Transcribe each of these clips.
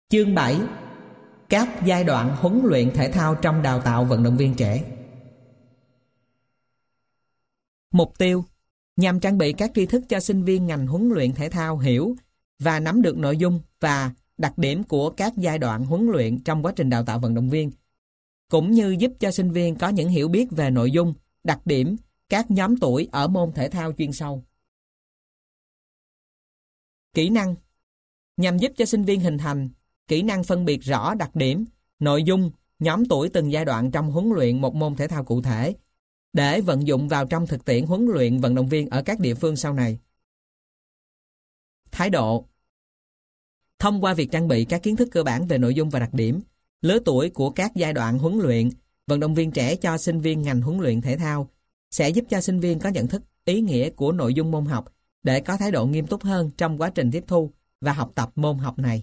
Chương 7. Các giai đoạn huấn luyện thể thao trong đào tạo vận động viên trẻ. Mục tiêu: nhằm trang bị các tri thức cho sinh viên ngành huấn luyện thể thao hiểu và nắm được nội dung và đặc điểm của các giai đoạn huấn luyện trong quá trình đào tạo vận động viên, cũng như giúp cho sinh viên có những hiểu biết về nội dung, đặc điểm các nhóm tuổi ở môn thể thao chuyên sâu. Kỹ năng: nhằm giúp cho sinh viên hình thành kỹ năng phân biệt rõ đặc điểm, nội dung, nhóm tuổi từng giai đoạn trong huấn luyện một môn thể thao cụ thể, để vận dụng vào trong thực tiễn huấn luyện vận động viên ở các địa phương sau này. Thái độ: thông qua việc trang bị các kiến thức cơ bản về nội dung và đặc điểm, lứa tuổi của các giai đoạn huấn luyện vận động viên trẻ cho sinh viên ngành huấn luyện thể thao sẽ giúp cho sinh viên có nhận thức ý nghĩa của nội dung môn học để có thái độ nghiêm túc hơn trong quá trình tiếp thu và học tập môn học này.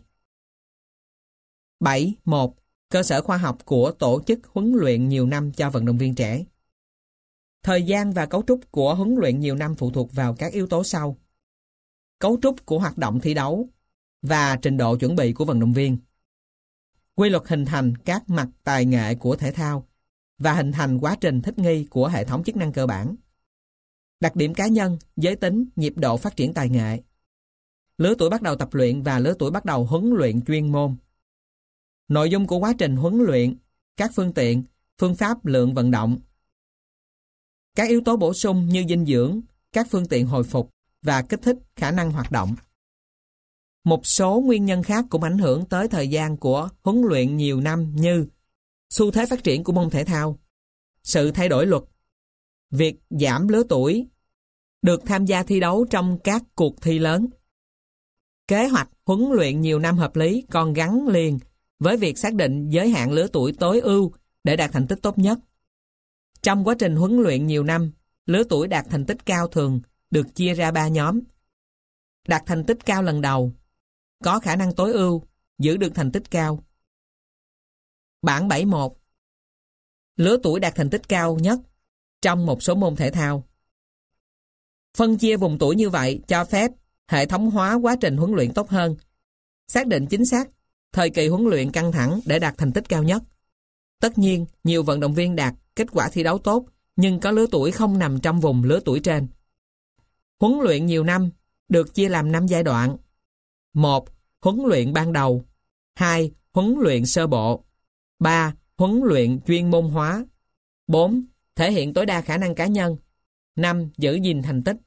7.1. Cơ sở khoa học của tổ chức huấn luyện nhiều năm cho vận động viên trẻ. Thời gian và cấu trúc của huấn luyện nhiều năm phụ thuộc vào các yếu tố sau: cấu trúc của hoạt động thi đấu và trình độ chuẩn bị của vận động viên, quy luật hình thành các mặt tài nghệ của thể thao và hình thành quá trình thích nghi của hệ thống chức năng cơ bản, đặc điểm cá nhân, giới tính, nhịp độ phát triển tài nghệ, lứa tuổi bắt đầu tập luyện và lứa tuổi bắt đầu huấn luyện chuyên môn, nội dung của quá trình huấn luyện, các phương tiện, phương pháp lượng vận động, các yếu tố bổ sung như dinh dưỡng, các phương tiện hồi phục và kích thích khả năng hoạt động. Một số nguyên nhân khác cũng ảnh hưởng tới thời gian của huấn luyện nhiều năm như xu thế phát triển của môn thể thao, sự thay đổi luật, việc giảm lứa tuổi, được tham gia thi đấu trong các cuộc thi lớn. Kế hoạch huấn luyện nhiều năm hợp lý còn gắn liền với việc xác định giới hạn lứa tuổi tối ưu để đạt thành tích tốt nhất. Trong quá trình huấn luyện nhiều năm, lứa tuổi đạt thành tích cao thường được chia ra 3 nhóm. Đạt thành tích cao lần đầu, có khả năng tối ưu, giữ được thành tích cao. Bảng 7.1. Lứa tuổi đạt thành tích cao nhất trong một số môn thể thao. Phân chia vùng tuổi như vậy cho phép hệ thống hóa quá trình huấn luyện tốt hơn, xác định chính xác thời kỳ huấn luyện căng thẳng để đạt thành tích cao nhất. Tất nhiên, nhiều vận động viên đạt kết quả thi đấu tốt nhưng có lứa tuổi không nằm trong vùng lứa tuổi trên. Huấn luyện nhiều năm được chia làm 5 giai đoạn. 1. Huấn luyện ban đầu. 2. Huấn luyện sơ bộ. 3. Huấn luyện chuyên môn hóa. 4. Thể hiện tối đa khả năng cá nhân. 5. Giữ gìn thành tích.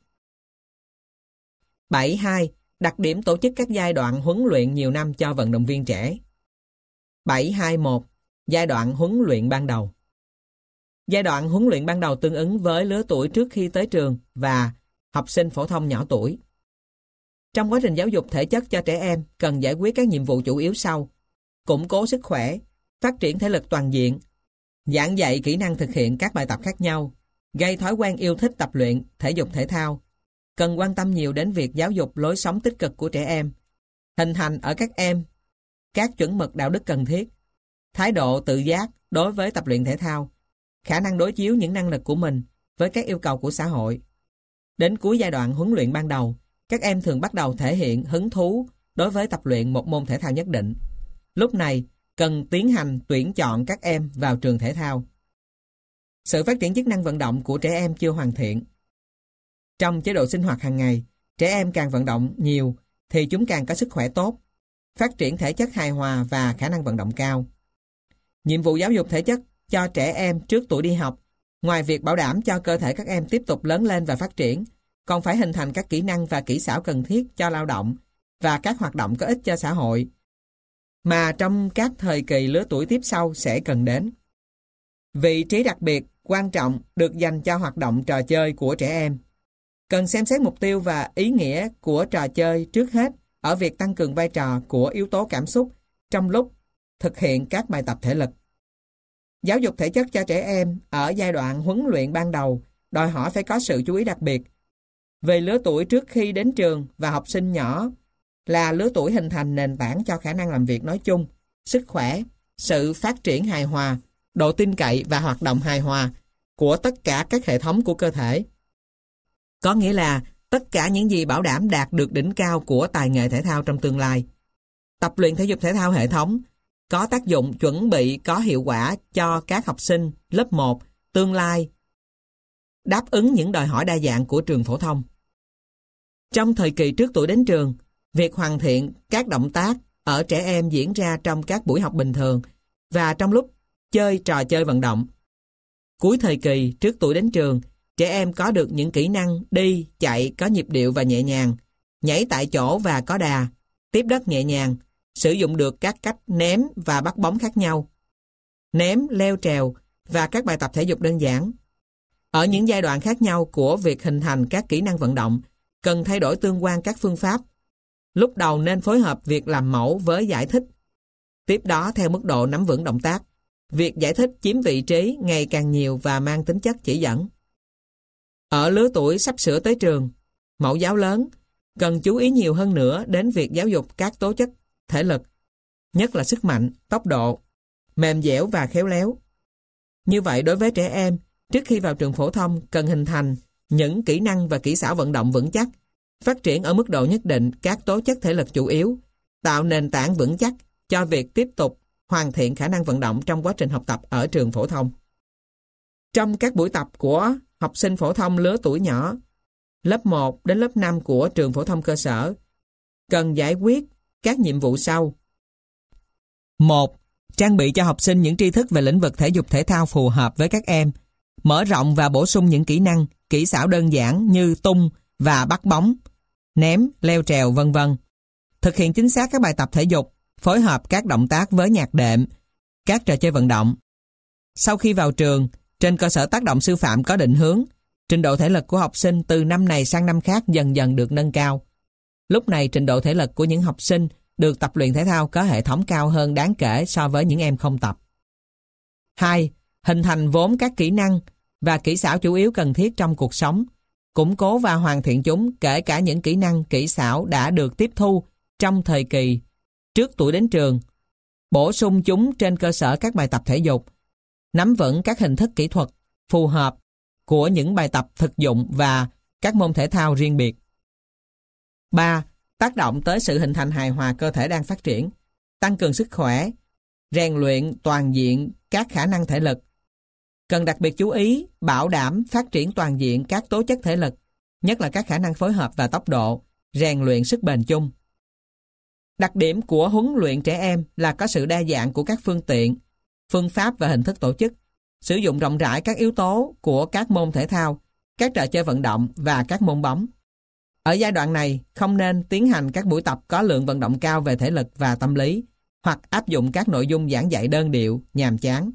7.2. Đặc điểm tổ chức các giai đoạn huấn luyện nhiều năm cho vận động viên trẻ. 7.2.1. Giai đoạn huấn luyện ban đầu. Giai đoạn huấn luyện ban đầu tương ứng với lứa tuổi trước khi tới trường và học sinh phổ thông nhỏ tuổi. Trong quá trình giáo dục thể chất cho trẻ em cần giải quyết các nhiệm vụ chủ yếu sau: củng cố sức khỏe, phát triển thể lực toàn diện, giảng dạy kỹ năng thực hiện các bài tập khác nhau, gây thói quen yêu thích tập luyện thể dục thể thao. Cần quan tâm nhiều đến việc giáo dục lối sống tích cực của trẻ em, hình thành ở các em các chuẩn mực đạo đức cần thiết, thái độ tự giác đối với tập luyện thể thao, khả năng đối chiếu những năng lực của mình với các yêu cầu của xã hội. Đến cuối giai đoạn huấn luyện ban đầu, các em thường bắt đầu thể hiện hứng thú đối với tập luyện một môn thể thao nhất định. Lúc này, cần tiến hành tuyển chọn các em vào trường thể thao. Sự phát triển chức năng vận động của trẻ em chưa hoàn thiện. Trong chế độ sinh hoạt hàng ngày, trẻ em càng vận động nhiều thì chúng càng có sức khỏe tốt, phát triển thể chất hài hòa và khả năng vận động cao. Nhiệm vụ giáo dục thể chất cho trẻ em trước tuổi đi học, ngoài việc bảo đảm cho cơ thể các em tiếp tục lớn lên và phát triển, còn phải hình thành các kỹ năng và kỹ xảo cần thiết cho lao động và các hoạt động có ích cho xã hội, mà trong các thời kỳ lứa tuổi tiếp sau sẽ cần đến. Vị trí đặc biệt, quan trọng được dành cho hoạt động trò chơi của trẻ em. Cần xem xét mục tiêu và ý nghĩa của trò chơi trước hết ở việc tăng cường vai trò của yếu tố cảm xúc trong lúc thực hiện các bài tập thể lực. Giáo dục thể chất cho trẻ em ở giai đoạn huấn luyện ban đầu đòi hỏi phải có sự chú ý đặc biệt về lứa tuổi trước khi đến trường và học sinh nhỏ, là lứa tuổi hình thành nền tảng cho khả năng làm việc nói chung, sức khỏe, sự phát triển hài hòa, độ tin cậy và hoạt động hài hòa của tất cả các hệ thống của cơ thể. Có nghĩa là tất cả những gì bảo đảm đạt được đỉnh cao của tài nghệ thể thao trong tương lai. Tập luyện thể dục thể thao hệ thống có tác dụng chuẩn bị có hiệu quả cho các học sinh lớp 1 tương lai đáp ứng những đòi hỏi đa dạng của trường phổ thông. Trong thời kỳ trước tuổi đến trường, việc hoàn thiện các động tác ở trẻ em diễn ra trong các buổi học bình thường và trong lúc chơi trò chơi vận động. Cuối thời kỳ trước tuổi đến trường, trẻ em có được những kỹ năng đi, chạy có nhịp điệu và nhẹ nhàng, nhảy tại chỗ và có đà, tiếp đất nhẹ nhàng, sử dụng được các cách ném và bắt bóng khác nhau, ném, leo trèo và các bài tập thể dục đơn giản. Ở những giai đoạn khác nhau của việc hình thành các kỹ năng vận động, cần thay đổi tương quan các phương pháp. Lúc đầu nên phối hợp việc làm mẫu với giải thích. Tiếp đó, theo mức độ nắm vững động tác, việc giải thích chiếm vị trí ngày càng nhiều và mang tính chất chỉ dẫn. Ở lứa tuổi sắp sửa tới trường, mẫu giáo lớn, cần chú ý nhiều hơn nữa đến việc giáo dục các tố chất thể lực, nhất là sức mạnh, tốc độ, mềm dẻo và khéo léo. Như vậy, đối với trẻ em, trước khi vào trường phổ thông cần hình thành những kỹ năng và kỹ xảo vận động vững chắc, phát triển ở mức độ nhất định các tố chất thể lực chủ yếu, tạo nền tảng vững chắc cho việc tiếp tục hoàn thiện khả năng vận động trong quá trình học tập ở trường phổ thông. Trong các buổi tập của học sinh phổ thông lứa tuổi nhỏ, lớp 1 đến lớp 5 của trường phổ thông cơ sở, cần giải quyết các nhiệm vụ sau. 1. Trang bị cho học sinh những tri thức về lĩnh vực thể dục thể thao phù hợp với các em, mở rộng và bổ sung những kỹ năng, kỹ xảo đơn giản như tung và bắt bóng, ném, leo trèo, v.v. Thực hiện chính xác các bài tập thể dục, phối hợp các động tác với nhạc đệm, các trò chơi vận động. Sau khi vào trường, trên cơ sở tác động sư phạm có định hướng, trình độ thể lực của học sinh từ năm này sang năm khác dần dần được nâng cao. Lúc này, trình độ thể lực của những học sinh được tập luyện thể thao có hệ thống cao hơn đáng kể so với những em không tập. 2. Hình thành vốn các kỹ năng và kỹ xảo chủ yếu cần thiết trong cuộc sống, củng cố và hoàn thiện chúng, kể cả những kỹ năng, kỹ xảo đã được tiếp thu trong thời kỳ trước tuổi đến trường, bổ sung chúng trên cơ sở các bài tập thể dục, nắm vững các hình thức kỹ thuật phù hợp của những bài tập thực dụng và các môn thể thao riêng biệt. 3. Tác động tới sự hình thành hài hòa cơ thể đang phát triển, tăng cường sức khỏe, rèn luyện toàn diện các khả năng thể lực. Cần đặc biệt chú ý bảo đảm phát triển toàn diện các tố chất thể lực, nhất là các khả năng phối hợp và tốc độ, rèn luyện sức bền chung. Đặc điểm của huấn luyện trẻ em là có sự đa dạng của các phương tiện, phương pháp và hình thức tổ chức, sử dụng rộng rãi các yếu tố của các môn thể thao, các trò chơi vận động và các môn bóng. Ở giai đoạn này, không nên tiến hành các buổi tập có lượng vận động cao về thể lực và tâm lý, hoặc áp dụng các nội dung giảng dạy đơn điệu, nhàm chán.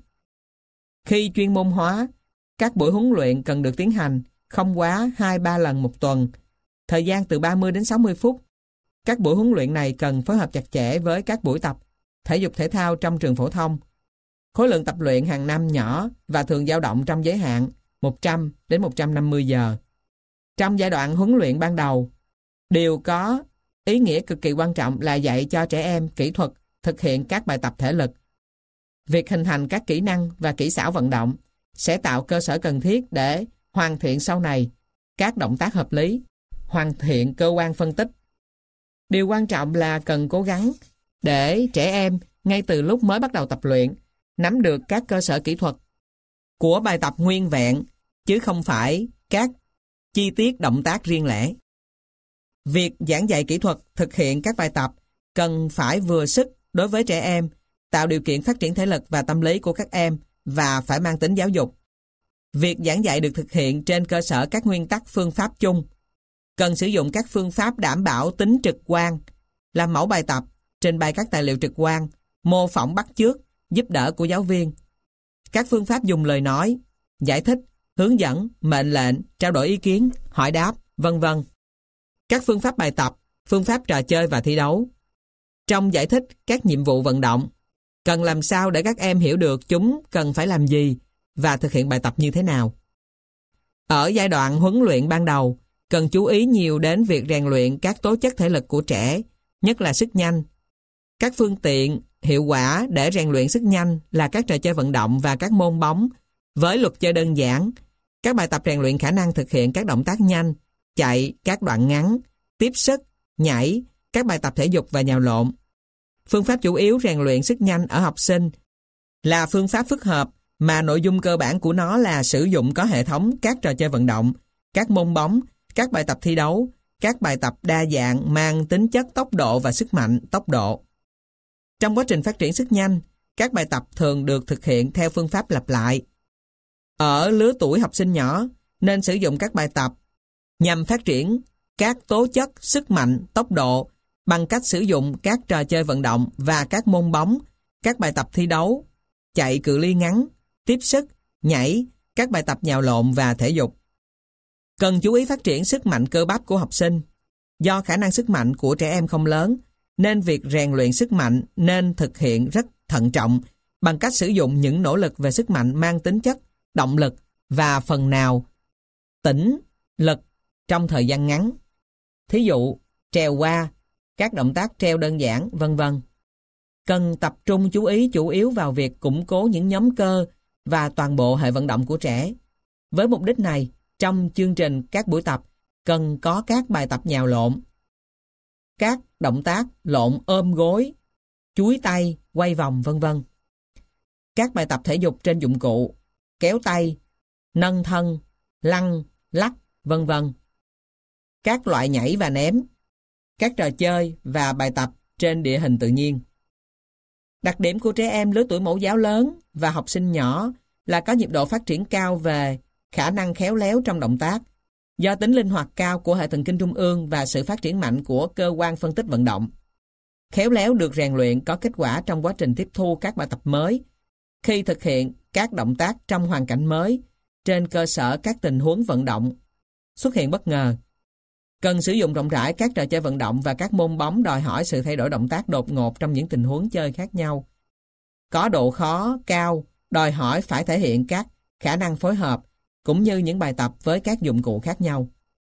Khi chuyên môn hóa, các buổi huấn luyện cần được tiến hành không quá 2-3 lần một tuần, thời gian từ 30 đến 60 phút. Các buổi huấn luyện này cần phối hợp chặt chẽ với các buổi tập thể dục thể thao trong trường phổ thông. Khối lượng tập luyện hàng năm nhỏ và thường dao động trong giới hạn 100 đến 150 giờ. Trong giai đoạn huấn luyện ban đầu, điều có ý nghĩa cực kỳ quan trọng là dạy cho trẻ em kỹ thuật thực hiện các bài tập thể lực. Việc hình thành các kỹ năng và kỹ xảo vận động sẽ tạo cơ sở cần thiết để hoàn thiện sau này các động tác hợp lý, hoàn thiện cơ quan phân tích. Điều quan trọng là cần cố gắng để trẻ em ngay từ lúc mới bắt đầu tập luyện nắm được các cơ sở kỹ thuật của bài tập nguyên vẹn, chứ không phải các chi tiết động tác riêng lẻ. Việc giảng dạy kỹ thuật thực hiện các bài tập cần phải vừa sức đối với trẻ em, tạo điều kiện phát triển thể lực và tâm lý của các em và phải mang tính giáo dục. Việc giảng dạy được thực hiện trên cơ sở các nguyên tắc phương pháp chung. Cần sử dụng các phương pháp đảm bảo tính trực quan, làm mẫu bài tập, trình bày các tài liệu trực quan, mô phỏng bắt chước, giúp đỡ của giáo viên. Các phương pháp dùng lời nói, giải thích, hướng dẫn, mệnh lệnh, trao đổi ý kiến, hỏi đáp, v.v. Các phương pháp bài tập, phương pháp trò chơi và thi đấu. Trong giải thích các nhiệm vụ vận động, cần làm sao để các em hiểu được chúng cần phải làm gì và thực hiện bài tập như thế nào. Ở giai đoạn huấn luyện ban đầu, cần chú ý nhiều đến việc rèn luyện các tố chất thể lực của trẻ, nhất là sức nhanh. Các phương tiện hiệu quả để rèn luyện sức nhanh là các trò chơi vận động và các môn bóng với luật chơi đơn giản, các bài tập rèn luyện khả năng thực hiện các động tác nhanh, chạy, các đoạn ngắn, tiếp sức, nhảy, các bài tập thể dục và nhào lộn. Phương pháp chủ yếu rèn luyện sức nhanh ở học sinh là phương pháp phức hợp mà nội dung cơ bản của nó là sử dụng có hệ thống các trò chơi vận động, các môn bóng, các bài tập thi đấu, các bài tập đa dạng mang tính chất tốc độ và sức mạnh tốc độ. Trong quá trình phát triển sức nhanh, các bài tập thường được thực hiện theo phương pháp lặp lại. Ở lứa tuổi học sinh nhỏ, nên sử dụng các bài tập nhằm phát triển các tố chất, sức mạnh, tốc độ bằng cách sử dụng các trò chơi vận động và các môn bóng, các bài tập thi đấu, chạy cự ly ngắn, tiếp sức, nhảy, các bài tập nhào lộn và thể dục. Cần chú ý phát triển sức mạnh cơ bắp của học sinh. Do khả năng sức mạnh của trẻ em không lớn, nên việc rèn luyện sức mạnh nên thực hiện rất thận trọng bằng cách sử dụng những nỗ lực về sức mạnh mang tính chất động lực và phần nào tĩnh lực trong thời gian ngắn. Thí dụ, trèo qua, các động tác treo đơn giản, vân vân. Cần tập trung chú ý chủ yếu vào việc củng cố những nhóm cơ và toàn bộ hệ vận động của trẻ. Với mục đích này, trong chương trình các buổi tập cần có các bài tập nhào lộn, các động tác lộn ôm gối, chúi tay, quay vòng, vân vân. Các bài tập thể dục trên dụng cụ, kéo tay, nâng thân, lăn, lắc, vân vân. Các loại nhảy và ném, các trò chơi và bài tập trên địa hình tự nhiên. Đặc điểm của trẻ em lứa tuổi mẫu giáo lớn và học sinh nhỏ là có nhịp độ phát triển cao về khả năng khéo léo trong động tác, do tính linh hoạt cao của hệ thần kinh trung ương và sự phát triển mạnh của cơ quan phân tích vận động. Khéo léo được rèn luyện có kết quả trong quá trình tiếp thu các bài tập mới, khi thực hiện các động tác trong hoàn cảnh mới, trên cơ sở các tình huống vận động xuất hiện bất ngờ. Cần sử dụng rộng rãi các trò chơi vận động và các môn bóng đòi hỏi sự thay đổi động tác đột ngột trong những tình huống chơi khác nhau. Có độ khó cao, đòi hỏi phải thể hiện các khả năng phối hợp, cũng như những bài tập với các dụng cụ khác nhau.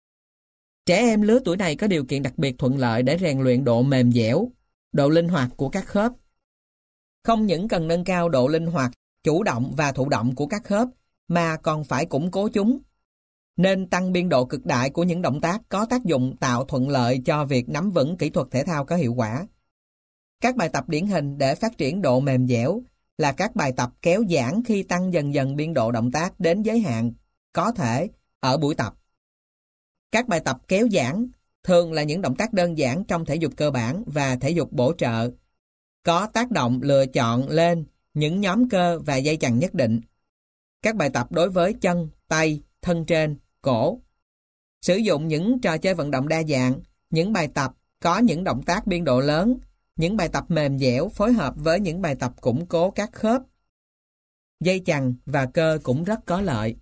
Trẻ em lứa tuổi này có điều kiện đặc biệt thuận lợi để rèn luyện độ mềm dẻo, độ linh hoạt của các khớp. Không những cần nâng cao độ linh hoạt, chủ động và thụ động của các khớp, mà còn phải củng cố chúng. Nên tăng biên độ cực đại của những động tác có tác dụng tạo thuận lợi cho việc nắm vững kỹ thuật thể thao có hiệu quả. Các bài tập điển hình để phát triển độ mềm dẻo là các bài tập kéo giãn khi tăng dần dần biên độ động tác đến giới hạn có thể ở buổi tập. Các bài tập kéo giãn thường là những động tác đơn giản trong thể dục cơ bản và thể dục bổ trợ, có tác động lựa chọn lên những nhóm cơ và dây chằng nhất định. Các bài tập đối với chân, tay, thân trên, cổ. Sử dụng những trò chơi vận động đa dạng, những bài tập có những động tác biên độ lớn, những bài tập mềm dẻo phối hợp với những bài tập củng cố các khớp, dây chằng và cơ cũng rất có lợi.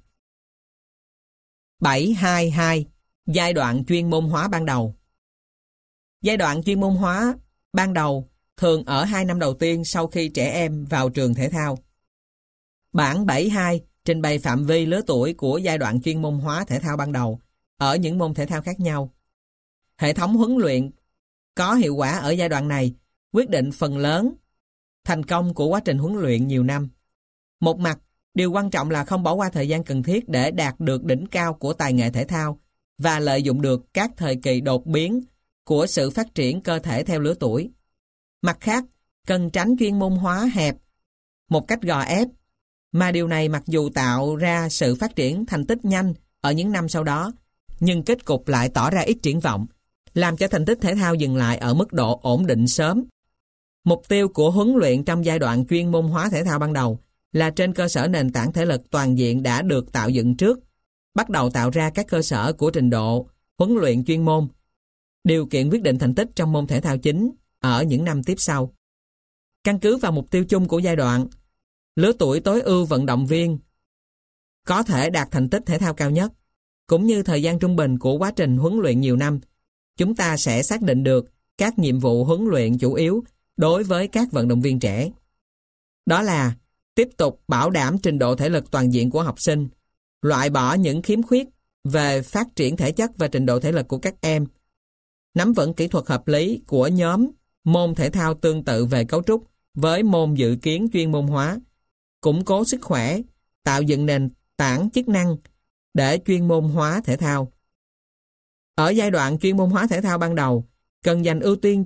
7.2.2 Giai đoạn chuyên môn hóa ban đầu. Giai đoạn chuyên môn hóa ban đầu thường ở 2 năm đầu tiên sau khi trẻ em vào trường thể thao. Bản 7.2 trình bày phạm vi lứa tuổi của giai đoạn chuyên môn hóa thể thao ban đầu ở những môn thể thao khác nhau. Hệ thống huấn luyện có hiệu quả ở giai đoạn này quyết định phần lớn thành công của quá trình huấn luyện nhiều năm. Một mặt, điều quan trọng là không bỏ qua thời gian cần thiết để đạt được đỉnh cao của tài nghệ thể thao và lợi dụng được các thời kỳ đột biến của sự phát triển cơ thể theo lứa tuổi. Mặt khác, cần tránh chuyên môn hóa hẹp một cách gò ép, mà điều này mặc dù tạo ra sự phát triển thành tích nhanh ở những năm sau đó, nhưng kết cục lại tỏ ra ít triển vọng, làm cho thành tích thể thao dừng lại ở mức độ ổn định sớm. Mục tiêu của huấn luyện trong giai đoạn chuyên môn hóa thể thao ban đầu là trên cơ sở nền tảng thể lực toàn diện đã được tạo dựng trước, bắt đầu tạo ra các cơ sở của trình độ huấn luyện chuyên môn, điều kiện quyết định thành tích trong môn thể thao chính ở những năm tiếp sau. Căn cứ vào mục tiêu chung của giai đoạn, lứa tuổi tối ưu vận động viên có thể đạt thành tích thể thao cao nhất, cũng như thời gian trung bình của quá trình huấn luyện nhiều năm, chúng ta sẽ xác định được các nhiệm vụ huấn luyện chủ yếu đối với các vận động viên trẻ. Đó là tiếp tục bảo đảm trình độ thể lực toàn diện của học sinh, loại bỏ những khiếm khuyết về phát triển thể chất và trình độ thể lực của các em, nắm vững kỹ thuật hợp lý của nhóm môn thể thao tương tự về cấu trúc với môn dự kiến chuyên môn hóa, củng cố sức khỏe, tạo dựng nền tảng chức năng để chuyên môn hóa thể thao. Ở giai đoạn chuyên môn hóa thể thao ban đầu, cần dành ưu tiên cho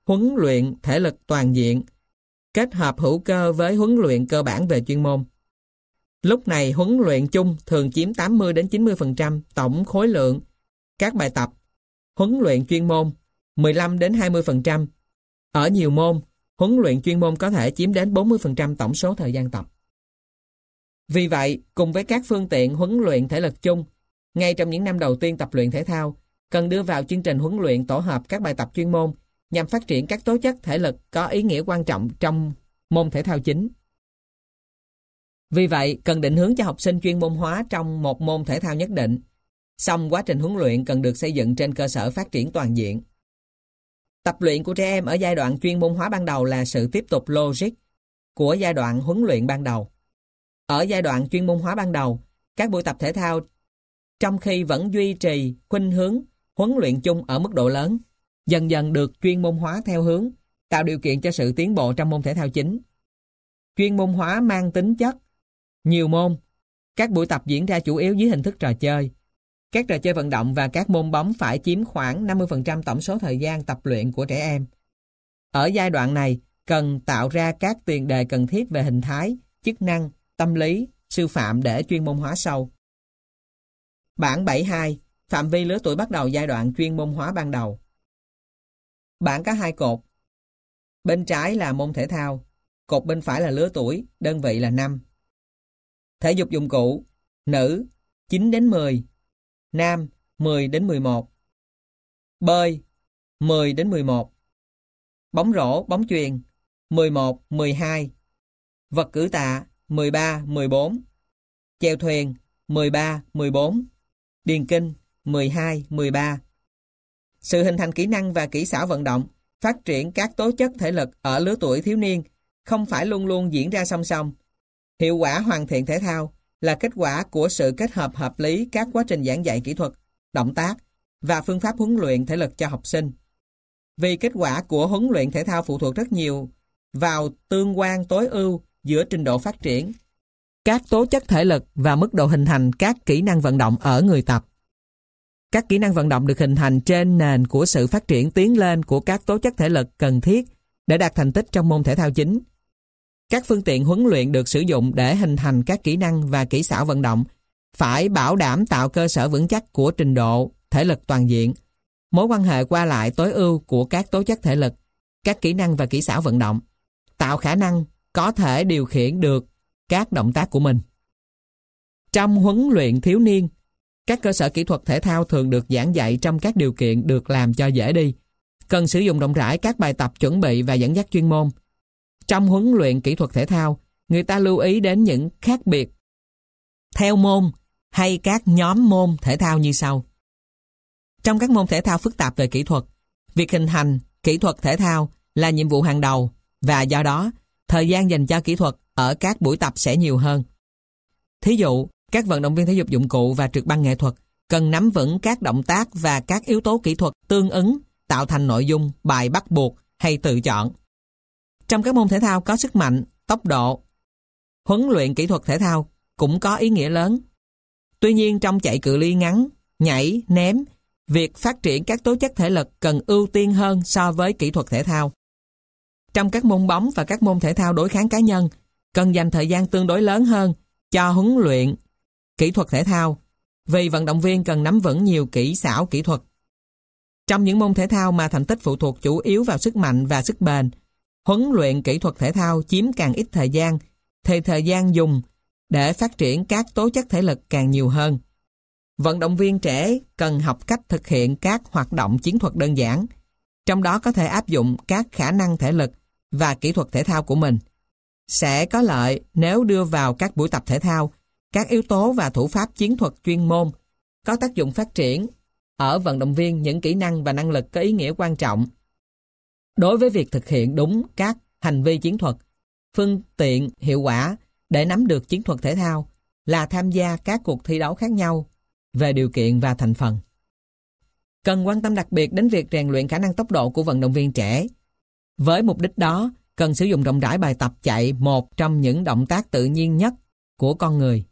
huấn luyện thể lực toàn diện, kết hợp hữu cơ với huấn luyện cơ bản về chuyên môn. Lúc này huấn luyện chung thường chiếm 80 đến 90% tổng khối lượng các bài tập, huấn luyện chuyên môn 15 đến 20%. Ở nhiều môn, huấn luyện chuyên môn có thể chiếm đến 40% tổng số thời gian tập. Vì vậy, cùng với các phương tiện huấn luyện thể lực chung, ngay trong những năm đầu tiên tập luyện thể thao, cần đưa vào chương trình huấn luyện tổ hợp các bài tập chuyên môn nhằm phát triển các tố chất thể lực có ý nghĩa quan trọng trong môn thể thao chính. Vì vậy, cần định hướng cho học sinh chuyên môn hóa trong một môn thể thao nhất định. Song quá trình huấn luyện cần được xây dựng trên cơ sở phát triển toàn diện. Tập luyện của trẻ em ở giai đoạn chuyên môn hóa ban đầu là sự tiếp tục logic của giai đoạn huấn luyện ban đầu. Ở giai đoạn chuyên môn hóa ban đầu, các buổi tập thể thao trong khi vẫn duy trì khuynh hướng huấn luyện chung ở mức độ lớn, dần dần được chuyên môn hóa theo hướng tạo điều kiện cho sự tiến bộ trong môn thể thao chính. Chuyên môn hóa mang tính chất nhiều môn. Các buổi tập diễn ra chủ yếu dưới hình thức trò chơi. Các trò chơi vận động và các môn bóng phải chiếm khoảng 50% tổng số thời gian tập luyện của trẻ em. Ở giai đoạn này, cần tạo ra các tiền đề cần thiết về hình thái, chức năng, tâm lý, sư phạm để chuyên môn hóa sâu. Bảng 72. Phạm vi lứa tuổi bắt đầu giai đoạn chuyên môn hóa ban đầu. Bảng có 2 cột. Bên trái là môn thể thao, cột bên phải là lứa tuổi, đơn vị là năm. Thể dục dụng cụ, nữ 9 đến 10, nam 10 đến 11. Bơi 10 đến 11. Bóng rổ, bóng chuyền 11, 12. Vật cử tạ 13, 14. Chèo thuyền 13, 14. Điền kinh 12, 13. Sự hình thành kỹ năng và kỹ xảo vận động, phát triển các tố chất thể lực ở lứa tuổi thiếu niên không phải luôn luôn diễn ra song song. Hiệu quả hoàn thiện thể thao là kết quả của sự kết hợp hợp lý các quá trình giảng dạy kỹ thuật, động tác và phương pháp huấn luyện thể lực cho học sinh. Vì kết quả của huấn luyện thể thao phụ thuộc rất nhiều vào tương quan tối ưu giữa trình độ phát triển, các tố chất thể lực và mức độ hình thành các kỹ năng vận động ở người tập. Các kỹ năng vận động được hình thành trên nền của sự phát triển tiến lên của các tố chất thể lực cần thiết để đạt thành tích trong môn thể thao chính. Các phương tiện huấn luyện được sử dụng để hình thành các kỹ năng và kỹ xảo vận động phải bảo đảm tạo cơ sở vững chắc của trình độ thể lực toàn diện, mối quan hệ qua lại tối ưu của các tố chất thể lực, các kỹ năng và kỹ xảo vận động, tạo khả năng có thể điều khiển được các động tác của mình. Trong huấn luyện thiếu niên, các cơ sở kỹ thuật thể thao thường được giảng dạy trong các điều kiện được làm cho dễ đi, cần sử dụng rộng rãi các bài tập chuẩn bị và dẫn dắt chuyên môn. Trong huấn luyện kỹ thuật thể thao, người ta lưu ý đến những khác biệt theo môn hay các nhóm môn thể thao như sau. Trong các môn thể thao phức tạp về kỹ thuật, việc hình thành kỹ thuật thể thao là nhiệm vụ hàng đầu và do đó, thời gian dành cho kỹ thuật ở các buổi tập sẽ nhiều hơn. Thí dụ, các vận động viên thể dục dụng cụ và trượt băng nghệ thuật cần nắm vững các động tác và các yếu tố kỹ thuật tương ứng tạo thành nội dung, bài bắt buộc hay tự chọn. Trong các môn thể thao có sức mạnh, tốc độ, huấn luyện kỹ thuật thể thao cũng có ý nghĩa lớn. Tuy nhiên trong chạy cự ly ngắn, nhảy, ném, việc phát triển các tố chất thể lực cần ưu tiên hơn so với kỹ thuật thể thao. Trong các môn bóng và các môn thể thao đối kháng cá nhân, cần dành thời gian tương đối lớn hơn cho huấn luyện kỹ thuật thể thao, vì vận động viên cần nắm vững nhiều kỹ xảo kỹ thuật. Trong những môn thể thao mà thành tích phụ thuộc chủ yếu vào sức mạnh và sức bền, huấn luyện kỹ thuật thể thao chiếm càng ít thời gian, thì thời gian dùng để phát triển các tố chất thể lực càng nhiều hơn. Vận động viên trẻ cần học cách thực hiện các hoạt động chiến thuật đơn giản, trong đó có thể áp dụng các khả năng thể lực và kỹ thuật thể thao của mình. Sẽ có lợi nếu đưa vào các buổi tập thể thao các yếu tố và thủ pháp chiến thuật chuyên môn có tác dụng phát triển ở vận động viên những kỹ năng và năng lực có ý nghĩa quan trọng. Đối với việc thực hiện đúng các hành vi chiến thuật, phương tiện hiệu quả để nắm được chiến thuật thể thao là tham gia các cuộc thi đấu khác nhau về điều kiện và thành phần. Cần quan tâm đặc biệt đến việc rèn luyện khả năng tốc độ của vận động viên trẻ. Với mục đích đó, cần sử dụng rộng rãi bài tập chạy, một trong những động tác tự nhiên nhất của con người.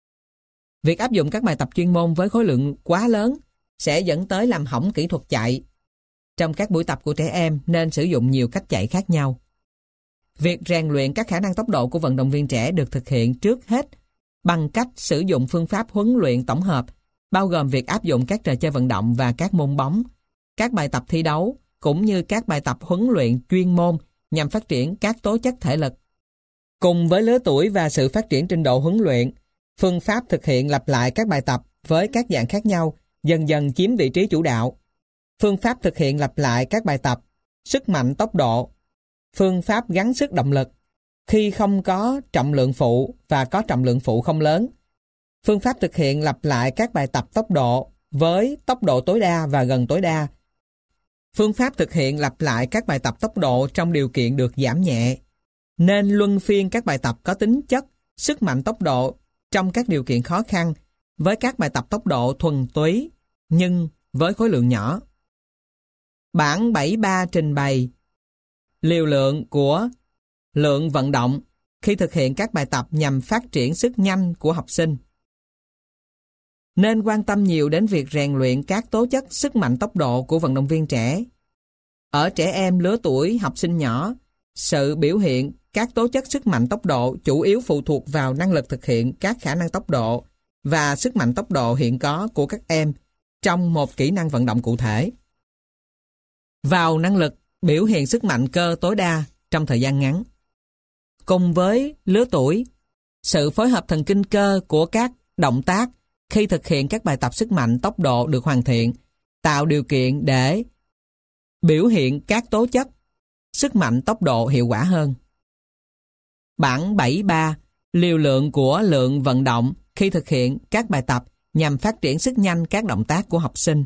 Việc áp dụng các bài tập chuyên môn với khối lượng quá lớn sẽ dẫn tới làm hỏng kỹ thuật chạy. trong các buổi tập của trẻ em nên sử dụng nhiều cách chạy khác nhau. Việc rèn luyện các khả năng tốc độ của vận động viên trẻ được thực hiện trước hết bằng cách sử dụng phương pháp huấn luyện tổng hợp, bao gồm việc áp dụng các trò chơi vận động và các môn bóng, các bài tập thi đấu, cũng như các bài tập huấn luyện chuyên môn nhằm phát triển các tố chất thể lực. Cùng với lứa tuổi và sự phát triển trình độ huấn luyện, phương pháp thực hiện lặp lại các bài tập với các dạng khác nhau dần dần chiếm vị trí chủ đạo. Phương pháp thực hiện lặp lại các bài tập, sức mạnh tốc độ, phương pháp gắng sức động lực, khi không có trọng lượng phụ và có trọng lượng phụ không lớn. Phương pháp thực hiện lặp lại các bài tập tốc độ với tốc độ tối đa và gần tối đa. Phương pháp thực hiện lặp lại các bài tập tốc độ trong điều kiện được giảm nhẹ. Nên luân phiên các bài tập có tính chất, sức mạnh tốc độ trong các điều kiện khó khăn với các bài tập tốc độ thuần túy nhưng với khối lượng nhỏ. Bảng 73 trình bày liều lượng của lượng vận động khi thực hiện các bài tập nhằm phát triển sức nhanh của học sinh. Nên quan tâm nhiều đến việc rèn luyện các tố chất sức mạnh tốc độ của vận động viên trẻ. Ở trẻ em lứa tuổi học sinh nhỏ, sự biểu hiện các tố chất sức mạnh tốc độ chủ yếu phụ thuộc vào năng lực thực hiện các khả năng tốc độ và sức mạnh tốc độ hiện có của các em trong một kỹ năng vận động cụ thể. Vào năng lực biểu hiện sức mạnh cơ tối đa trong thời gian ngắn. Cùng với lứa tuổi, sự phối hợp thần kinh cơ của các động tác khi thực hiện các bài tập sức mạnh tốc độ được hoàn thiện, tạo điều kiện để biểu hiện các tố chất sức mạnh tốc độ hiệu quả hơn. Bảng 73 liều lượng của lượng vận động khi thực hiện các bài tập nhằm phát triển sức nhanh các động tác của học sinh.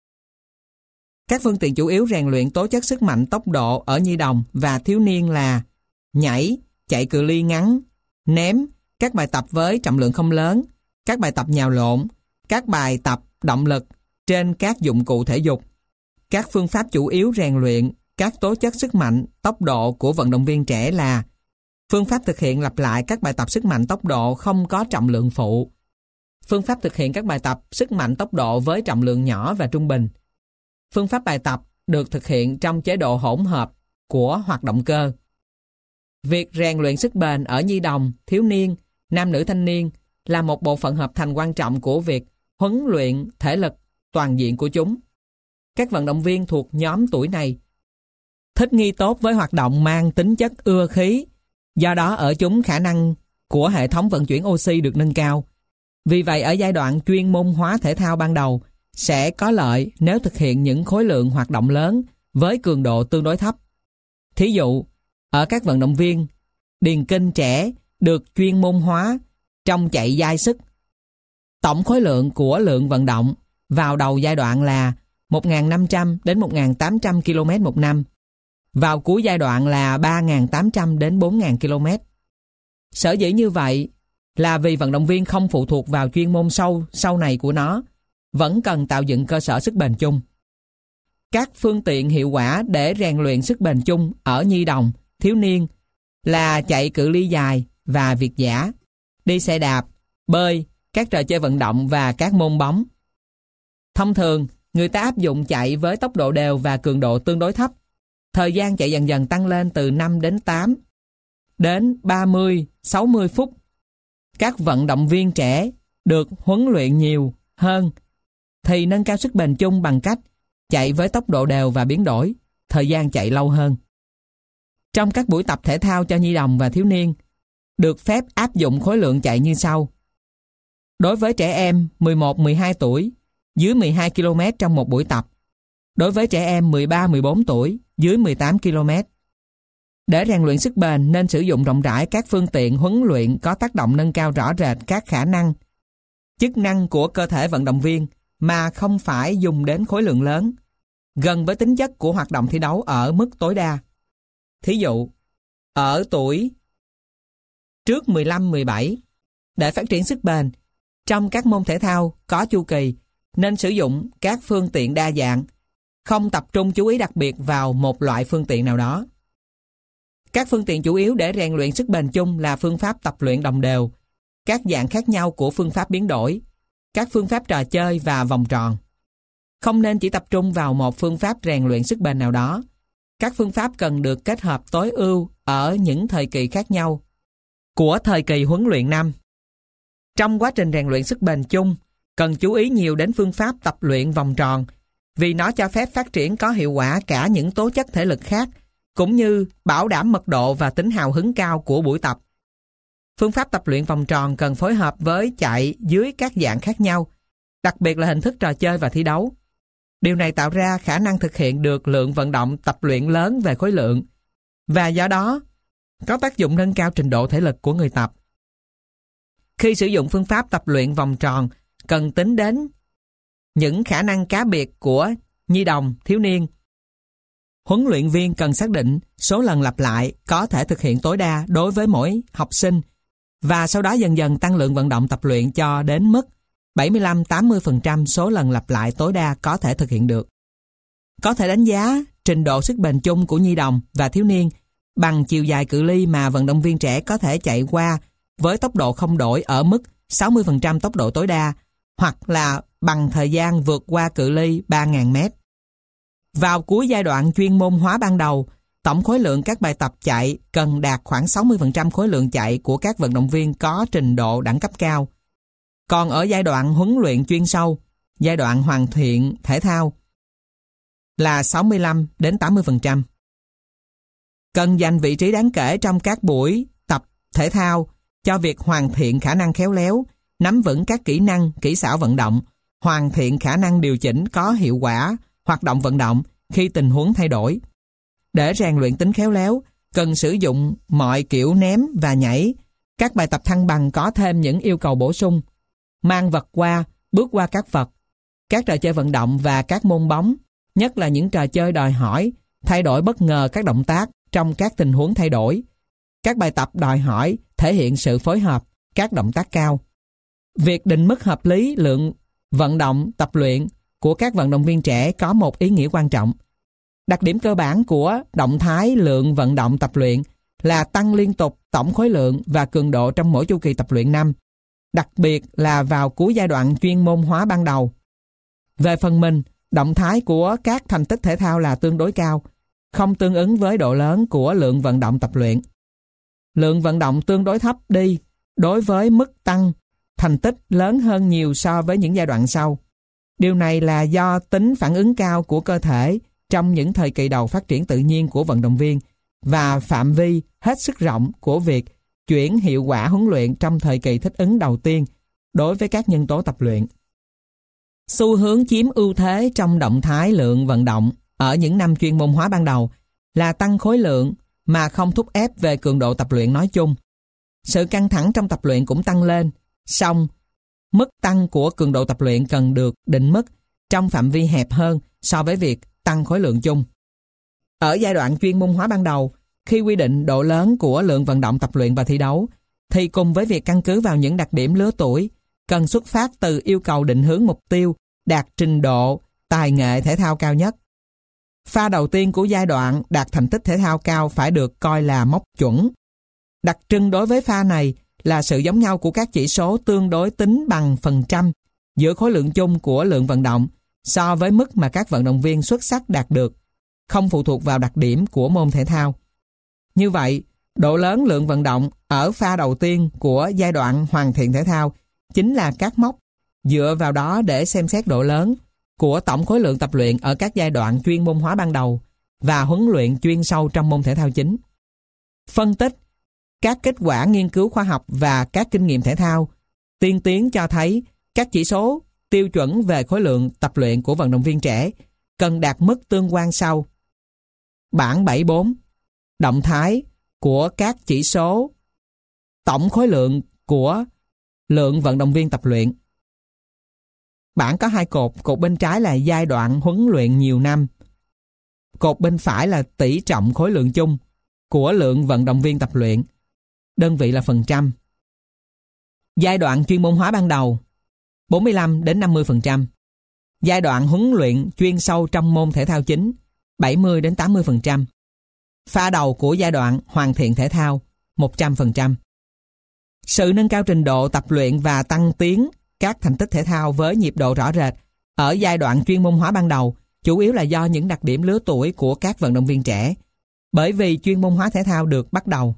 Các phương tiện chủ yếu rèn luyện tố chất sức mạnh tốc độ ở nhi đồng và thiếu niên là nhảy, chạy cự ly ngắn, ném, các bài tập với trọng lượng không lớn, các bài tập nhào lộn, các bài tập động lực trên các dụng cụ thể dục. Các phương pháp chủ yếu rèn luyện các tố chất sức mạnh tốc độ của vận động viên trẻ là phương pháp thực hiện lặp lại các bài tập sức mạnh tốc độ không có trọng lượng phụ, phương pháp thực hiện các bài tập sức mạnh tốc độ với trọng lượng nhỏ và trung bình, phương pháp bài tập được thực hiện trong chế độ hỗn hợp của hoạt động cơ. Việc rèn luyện sức bền ở nhi đồng, thiếu niên, nam nữ thanh niên là một bộ phận hợp thành quan trọng của việc huấn luyện thể lực toàn diện của chúng. Các vận động viên thuộc nhóm tuổi này thích nghi tốt với hoạt động mang tính chất ưa khí, do đó ở chúng khả năng của hệ thống vận chuyển oxy được nâng cao. Vì vậy ở giai đoạn chuyên môn hóa thể thao ban đầu sẽ có lợi nếu thực hiện những khối lượng hoạt động lớn với cường độ tương đối thấp. Thí dụ, ở các vận động viên điền kinh trẻ được chuyên môn hóa trong chạy dai sức, tổng khối lượng của lượng vận động vào đầu giai đoạn là 1.500 đến 1.800 km một năm, vào cuối giai đoạn là 3.800 đến 4.000 km. Sở dĩ như vậy là vì vận động viên không phụ thuộc vào chuyên môn sau này của nó, vẫn cần tạo dựng cơ sở sức bền chung. Các phương tiện hiệu quả để rèn luyện sức bền chung ở nhi đồng, thiếu niên là chạy cự ly dài và việt dã, đi xe đạp, bơi, các trò chơi vận động và các môn bóng. Thông thường, người ta áp dụng chạy với tốc độ đều và cường độ tương đối thấp. Thời gian chạy dần dần tăng lên từ 5 đến 8 đến 30, 60 phút. Các vận động viên trẻ được huấn luyện nhiều hơn thì nâng cao sức bền chung bằng cách chạy với tốc độ đều và biến đổi, thời gian chạy lâu hơn. Trong các buổi tập thể thao cho nhi đồng và thiếu niên, được phép áp dụng khối lượng chạy như sau. Đối với trẻ em 11-12 tuổi, dưới 12 km trong một buổi tập. Đối với trẻ em 13-14 tuổi, dưới 18 km. Để rèn luyện sức bền nên sử dụng rộng rãi các phương tiện huấn luyện có tác động nâng cao rõ rệt các khả năng, chức năng của cơ thể vận động viên mà không phải dùng đến khối lượng lớn, gần với tính chất của hoạt động thi đấu ở mức tối đa. Thí dụ, ở tuổi trước 15-17, để phát triển sức bền, trong các môn thể thao có chu kỳ, nên sử dụng các phương tiện đa dạng, không tập trung chú ý đặc biệt vào một loại phương tiện nào đó. Các phương tiện chủ yếu để rèn luyện sức bền chung là phương pháp tập luyện đồng đều, các dạng khác nhau của phương pháp biến đổi, các phương pháp trò chơi và vòng tròn. Không nên chỉ tập trung vào một phương pháp rèn luyện sức bền nào đó. Các phương pháp cần được kết hợp tối ưu ở những thời kỳ khác nhau của thời kỳ huấn luyện năm. Trong quá trình rèn luyện sức bền chung, cần chú ý nhiều đến phương pháp tập luyện vòng tròn, vì nó cho phép phát triển có hiệu quả cả những tố chất thể lực khác, cũng như bảo đảm mật độ và tính hào hứng cao của buổi tập. Phương pháp tập luyện vòng tròn cần phối hợp với chạy dưới các dạng khác nhau, đặc biệt là hình thức trò chơi và thi đấu. Điều này tạo ra khả năng thực hiện được lượng vận động tập luyện lớn về khối lượng, và do đó có tác dụng nâng cao trình độ thể lực của người tập. Khi sử dụng phương pháp tập luyện vòng tròn, cần tính đến những khả năng cá biệt của nhi đồng, thiếu niên. Huấn luyện viên cần xác định số lần lặp lại có thể thực hiện tối đa đối với mỗi học sinh, và sau đó dần dần tăng lượng vận động tập luyện cho đến mức 75-80% số lần lặp lại tối đa có thể thực hiện được. Có thể đánh giá trình độ sức bền chung của nhi đồng và thiếu niên bằng chiều dài cự ly mà vận động viên trẻ có thể chạy qua với tốc độ không đổi ở mức 60% tốc độ tối đa, hoặc là bằng thời gian vượt qua cự ly 3.000 mét. Vào cuối giai đoạn chuyên môn hóa ban đầu, tổng khối lượng các bài tập chạy cần đạt khoảng 60% khối lượng chạy của các vận động viên có trình độ đẳng cấp cao. Còn ở giai đoạn huấn luyện chuyên sâu, giai đoạn hoàn thiện thể thao là 65-80%. Cần dành vị trí đáng kể trong các buổi tập thể thao cho việc hoàn thiện khả năng khéo léo, nắm vững các kỹ năng, kỹ xảo vận động, hoàn thiện khả năng điều chỉnh có hiệu quả hoạt động vận động khi tình huống thay đổi. Để rèn luyện tính khéo léo, cần sử dụng mọi kiểu ném và nhảy. Các bài tập thăng bằng có thêm những yêu cầu bổ sung: mang vật qua, bước qua các vật, các trò chơi vận động và các môn bóng, nhất là những trò chơi đòi hỏi thay đổi bất ngờ các động tác trong các tình huống thay đổi. Các bài tập đòi hỏi thể hiện sự phối hợp, các động tác cao. Việc định mức hợp lý lượng vận động tập luyện của các vận động viên trẻ có một ý nghĩa quan trọng. Đặc điểm cơ bản của động thái lượng vận động tập luyện là tăng liên tục tổng khối lượng và cường độ trong mỗi chu kỳ tập luyện năm, đặc biệt là vào cuối giai đoạn chuyên môn hóa ban đầu. Về phần mình, động thái của các thành tích thể thao là tương đối cao, không tương ứng với độ lớn của lượng vận động tập luyện. Lượng vận động tương đối thấp đi đối với mức tăng thành tích lớn hơn nhiều so với những giai đoạn sau. Điều này là do tính phản ứng cao của cơ thể trong những thời kỳ đầu phát triển tự nhiên của vận động viên và phạm vi hết sức rộng của việc chuyển hiệu quả huấn luyện trong thời kỳ thích ứng đầu tiên đối với các nhân tố tập luyện. Xu hướng chiếm ưu thế trong động thái lượng vận động ở những năm chuyên môn hóa ban đầu là tăng khối lượng mà không thúc ép về cường độ tập luyện nói chung. Sự căng thẳng trong tập luyện cũng tăng lên, song mức tăng của cường độ tập luyện cần được định mức trong phạm vi hẹp hơn so với việc tăng khối lượng chung. Ở giai đoạn chuyên môn hóa ban đầu, khi quy định độ lớn của lượng vận động tập luyện và thi đấu, thì cùng với việc căn cứ vào những đặc điểm lứa tuổi, cần xuất phát từ yêu cầu định hướng mục tiêu đạt trình độ tài nghệ thể thao cao nhất. Pha đầu tiên của giai đoạn đạt thành tích thể thao cao phải được coi là mốc chuẩn. Đặc trưng đối với pha này là sự giống nhau của các chỉ số tương đối tính bằng phần trăm giữa khối lượng chung của lượng vận động so với mức mà các vận động viên xuất sắc đạt được, không phụ thuộc vào đặc điểm của môn thể thao. Như vậy, độ lớn lượng vận động ở pha đầu tiên của giai đoạn hoàn thiện thể thao chính là các mốc dựa vào đó để xem xét độ lớn của tổng khối lượng tập luyện ở các giai đoạn chuyên môn hóa ban đầu và huấn luyện chuyên sâu trong môn thể thao chính. Phân tích các kết quả nghiên cứu khoa học và các kinh nghiệm thể thao tiên tiến cho thấy các chỉ số tiêu chuẩn về khối lượng tập luyện của vận động viên trẻ cần đạt mức tương quan sau. Bảng 74. Động thái của các chỉ số tổng khối lượng của lượng vận động viên tập luyện. Bảng có hai cột, cột bên trái là giai đoạn huấn luyện nhiều năm. Cột bên phải là tỷ trọng khối lượng chung của lượng vận động viên tập luyện. Đơn vị là phần trăm. Giai đoạn chuyên môn hóa ban đầu 45-50%. Giai đoạn huấn luyện chuyên sâu trong môn thể thao chính 70-80%. Pha đầu của giai đoạn hoàn thiện thể thao 100%. Sự nâng cao trình độ tập luyện và tăng tiến các thành tích thể thao với nhịp độ rõ rệt ở giai đoạn chuyên môn hóa ban đầu chủ yếu là do những đặc điểm lứa tuổi của các vận động viên trẻ, bởi vì chuyên môn hóa thể thao được bắt đầu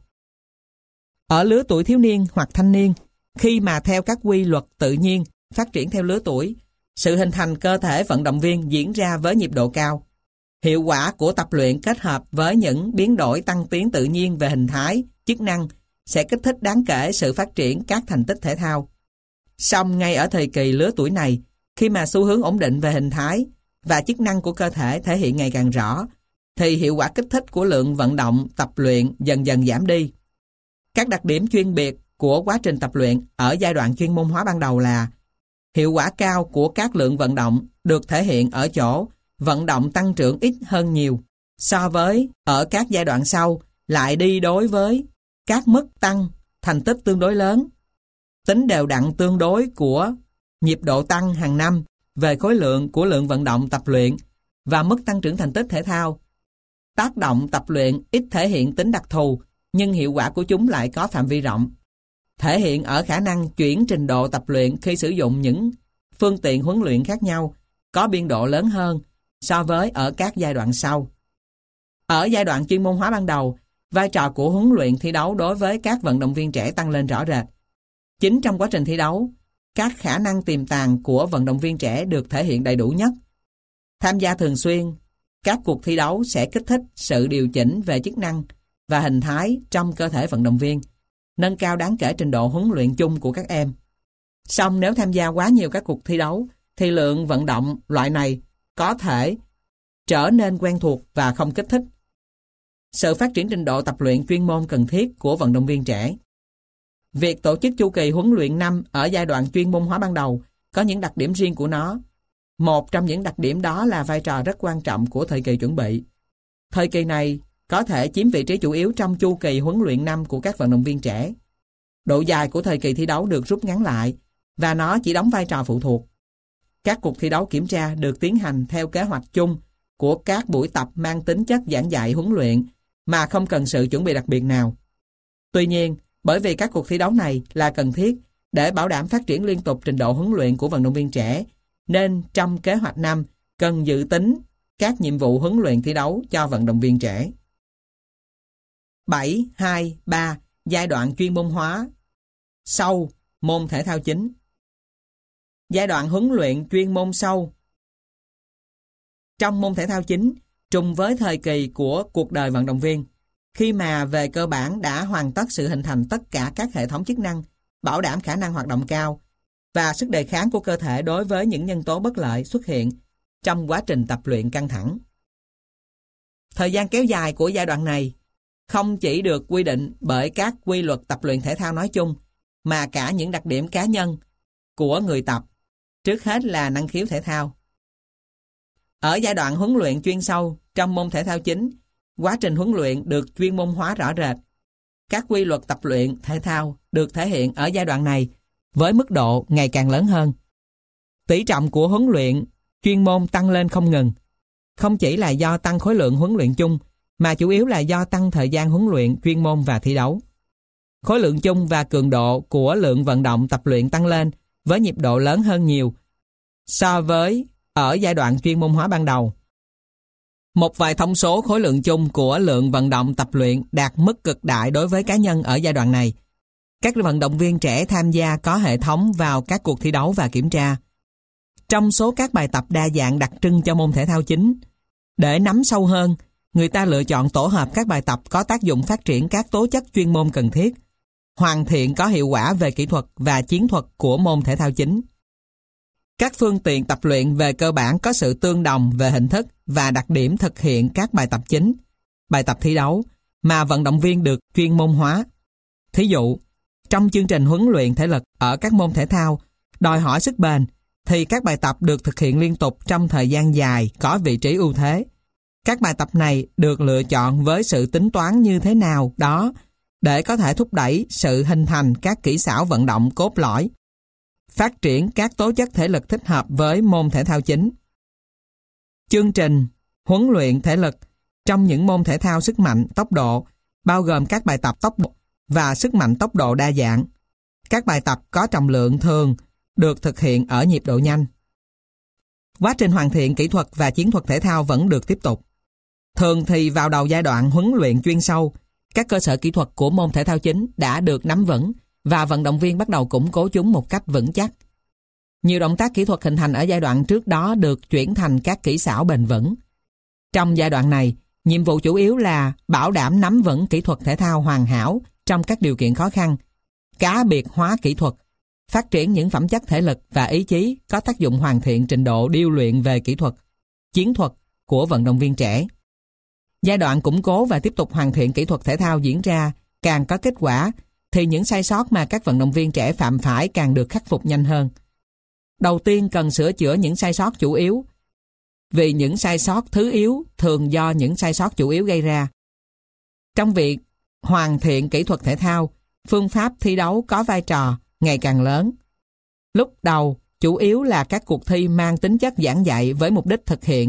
ở lứa tuổi thiếu niên hoặc thanh niên, khi mà theo các quy luật tự nhiên phát triển theo lứa tuổi, sự hình thành cơ thể vận động viên diễn ra với nhịp độ cao. Hiệu quả của tập luyện kết hợp với những biến đổi tăng tiến tự nhiên về hình thái, chức năng sẽ kích thích đáng kể sự phát triển các thành tích thể thao. Song ngay ở thời kỳ lứa tuổi này, khi mà xu hướng ổn định về hình thái và chức năng của cơ thể thể hiện ngày càng rõ, thì hiệu quả kích thích của lượng vận động tập luyện dần dần giảm đi. Các đặc điểm chuyên biệt của quá trình tập luyện ở giai đoạn chuyên môn hóa ban đầu là hiệu quả cao của các lượng vận động được thể hiện ở chỗ vận động tăng trưởng ít hơn nhiều so với ở các giai đoạn sau lại đi đối với các mức tăng thành tích tương đối lớn, tính đều đặn tương đối của nhịp độ tăng hàng năm về khối lượng của lượng vận động tập luyện và mức tăng trưởng thành tích thể thao. Tác động tập luyện ít thể hiện tính đặc thù, nhưng hiệu quả của chúng lại có phạm vi rộng, thể hiện ở khả năng chuyển trình độ tập luyện khi sử dụng những phương tiện huấn luyện khác nhau có biên độ lớn hơn so với ở các giai đoạn sau. Ở giai đoạn chuyên môn hóa ban đầu, vai trò của huấn luyện thi đấu đối với các vận động viên trẻ tăng lên rõ rệt. Chính trong quá trình thi đấu, các khả năng tiềm tàng của vận động viên trẻ được thể hiện đầy đủ nhất. Tham gia thường xuyên, các cuộc thi đấu sẽ kích thích sự điều chỉnh về chức năng và hình thái trong cơ thể vận động viên, nâng cao đáng kể trình độ huấn luyện chung của các em. Song nếu tham gia quá nhiều các cuộc thi đấu, thì lượng vận động loại này có thể trở nên quen thuộc và không kích thích sự phát triển trình độ tập luyện chuyên môn cần thiết của vận động viên trẻ. Việc tổ chức chu kỳ huấn luyện năm ở giai đoạn chuyên môn hóa ban đầu có những đặc điểm riêng của nó. Một trong những đặc điểm đó là vai trò rất quan trọng của thời kỳ chuẩn bị. Thời kỳ này có thể chiếm vị trí chủ yếu trong chu kỳ huấn luyện năm của các vận động viên trẻ. Độ dài của thời kỳ thi đấu được rút ngắn lại và nó chỉ đóng vai trò phụ thuộc. Các cuộc thi đấu kiểm tra được tiến hành theo kế hoạch chung của các buổi tập mang tính chất giảng dạy huấn luyện mà không cần sự chuẩn bị đặc biệt nào. Tuy nhiên, bởi vì các cuộc thi đấu này là cần thiết để bảo đảm phát triển liên tục trình độ huấn luyện của vận động viên trẻ, nên trong kế hoạch năm cần dự tính các nhiệm vụ huấn luyện thi đấu cho vận động viên trẻ. 7.2.3 Giai đoạn chuyên môn hóa sau môn thể thao chính. Giai đoạn huấn luyện chuyên môn sâu trong môn thể thao chính trùng với thời kỳ của cuộc đời vận động viên, khi mà về cơ bản đã hoàn tất sự hình thành tất cả các hệ thống chức năng, bảo đảm khả năng hoạt động cao và sức đề kháng của cơ thể đối với những nhân tố bất lợi xuất hiện trong quá trình tập luyện căng thẳng. Thời gian kéo dài của giai đoạn này không chỉ được quy định bởi các quy luật tập luyện thể thao nói chung, mà cả những đặc điểm cá nhân của người tập, trước hết là năng khiếu thể thao. Ở giai đoạn huấn luyện chuyên sâu trong môn thể thao chính, quá trình huấn luyện được chuyên môn hóa rõ rệt. Các quy luật tập luyện thể thao được thể hiện ở giai đoạn này với mức độ ngày càng lớn hơn. Tỷ trọng của huấn luyện chuyên môn tăng lên không ngừng, không chỉ là do tăng khối lượng huấn luyện chung, mà chủ yếu là do tăng thời gian huấn luyện chuyên môn và thi đấu. Khối lượng chung và cường độ của lượng vận động tập luyện tăng lên với nhịp độ lớn hơn nhiều so với ở giai đoạn chuyên môn hóa ban đầu. Một vài thông số khối lượng chung của lượng vận động tập luyện đạt mức cực đại đối với cá nhân ở giai đoạn này. Các vận động viên trẻ tham gia có hệ thống vào các cuộc thi đấu và kiểm tra. Trong số các bài tập đa dạng đặc trưng cho môn thể thao chính, để nắm sâu hơn, người ta lựa chọn tổ hợp các bài tập có tác dụng phát triển các tố chất chuyên môn cần thiết, hoàn thiện có hiệu quả về kỹ thuật và chiến thuật của môn thể thao chính. Các phương tiện tập luyện về cơ bản có sự tương đồng về hình thức và đặc điểm thực hiện các bài tập chính, bài tập thi đấu mà vận động viên được chuyên môn hóa. Thí dụ, trong chương trình huấn luyện thể lực ở các môn thể thao đòi hỏi sức bền, thì các bài tập được thực hiện liên tục trong thời gian dài có vị trí ưu thế. Các bài tập này được lựa chọn với sự tính toán như thế nào đó để có thể thúc đẩy sự hình thành các kỹ xảo vận động cốt lõi, phát triển các tố chất thể lực thích hợp với môn thể thao chính. Chương trình huấn luyện thể lực trong những môn thể thao sức mạnh tốc độ bao gồm các bài tập tốc độ và sức mạnh tốc độ đa dạng. Các bài tập có trọng lượng thường được thực hiện ở nhịp độ nhanh. Quá trình hoàn thiện kỹ thuật và chiến thuật thể thao vẫn được tiếp tục. Thường thì vào đầu giai đoạn huấn luyện chuyên sâu, các cơ sở kỹ thuật của môn thể thao chính đã được nắm vững và vận động viên bắt đầu củng cố chúng một cách vững chắc. Nhiều động tác kỹ thuật hình thành ở giai đoạn trước đó được chuyển thành các kỹ xảo bền vững. Trong giai đoạn này, nhiệm vụ chủ yếu là bảo đảm nắm vững kỹ thuật thể thao hoàn hảo trong các điều kiện khó khăn, cá biệt hóa kỹ thuật, phát triển những phẩm chất thể lực và ý chí có tác dụng hoàn thiện trình độ điêu luyện về kỹ thuật, chiến thuật của vận động viên trẻ. Giai đoạn củng cố và tiếp tục hoàn thiện kỹ thuật thể thao diễn ra càng có kết quả thì những sai sót mà các vận động viên trẻ phạm phải càng được khắc phục nhanh hơn. Đầu tiên cần sửa chữa những sai sót chủ yếu, vì những sai sót thứ yếu thường do những sai sót chủ yếu gây ra. Trong việc hoàn thiện kỹ thuật thể thao, phương pháp thi đấu có vai trò ngày càng lớn. Lúc đầu, chủ yếu là các cuộc thi mang tính chất giảng dạy với mục đích thực hiện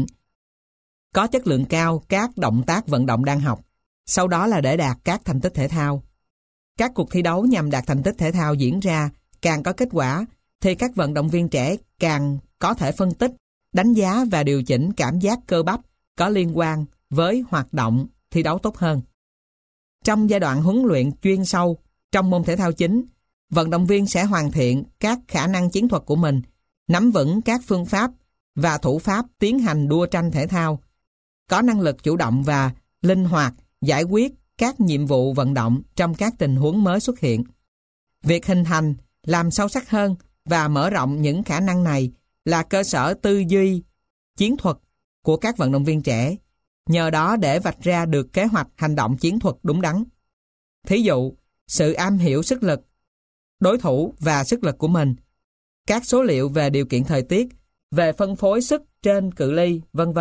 có chất lượng cao các động tác vận động đang học, sau đó là để đạt các thành tích thể thao. Các cuộc thi đấu nhằm đạt thành tích thể thao diễn ra càng có kết quả thì các vận động viên trẻ càng có thể phân tích, đánh giá và điều chỉnh cảm giác cơ bắp có liên quan với hoạt động thi đấu tốt hơn. Trong giai đoạn huấn luyện chuyên sâu trong môn thể thao chính, vận động viên sẽ hoàn thiện các khả năng chiến thuật của mình, nắm vững các phương pháp và thủ pháp tiến hành đua tranh thể thao, có năng lực chủ động và linh hoạt giải quyết các nhiệm vụ vận động trong các tình huống mới xuất hiện. Việc hình thành, làm sâu sắc hơn và mở rộng những khả năng này là cơ sở tư duy, chiến thuật của các vận động viên trẻ, nhờ đó để vạch ra được kế hoạch hành động chiến thuật đúng đắn. Thí dụ, sự am hiểu sức lực, đối thủ và sức lực của mình, các số liệu về điều kiện thời tiết, về phân phối sức trên cự ly, v.v.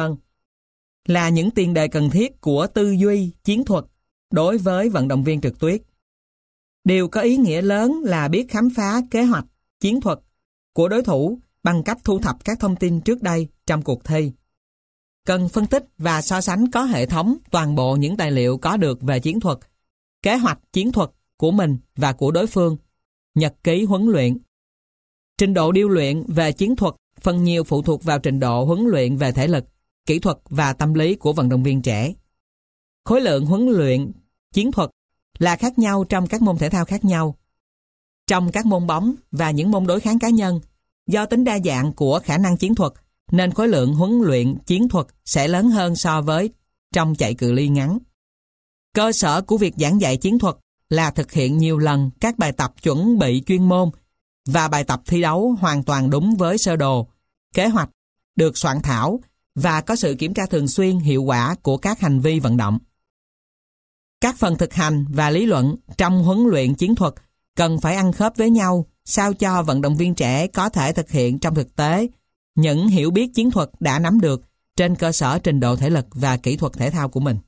là những tiền đề cần thiết của tư duy, chiến thuật đối với vận động viên trượt tuyết. Điều có ý nghĩa lớn là biết khám phá kế hoạch, chiến thuật của đối thủ bằng cách thu thập các thông tin trước đây trong cuộc thi. Cần phân tích và so sánh có hệ thống toàn bộ những tài liệu có được về chiến thuật, kế hoạch chiến thuật của mình và của đối phương, nhật ký huấn luyện. Trình độ điêu luyện về chiến thuật phần nhiều phụ thuộc vào trình độ huấn luyện về thể lực, kỹ thuật và tâm lý của vận động viên trẻ. Khối lượng huấn luyện chiến thuật là khác nhau trong các môn thể thao khác nhau. Trong các môn bóng và những môn đối kháng cá nhân, do tính đa dạng của khả năng chiến thuật nên khối lượng huấn luyện chiến thuật sẽ lớn hơn so với trong chạy cự ly ngắn. Cơ sở của việc giảng dạy chiến thuật là thực hiện nhiều lần các bài tập chuẩn bị chuyên môn và bài tập thi đấu hoàn toàn đúng với sơ đồ, kế hoạch, được soạn thảo và có sự kiểm tra thường xuyên hiệu quả của các hành vi vận động. Các phần thực hành và lý luận trong huấn luyện chiến thuật cần phải ăn khớp với nhau sao cho vận động viên trẻ có thể thực hiện trong thực tế những hiểu biết chiến thuật đã nắm được trên cơ sở trình độ thể lực và kỹ thuật thể thao của mình.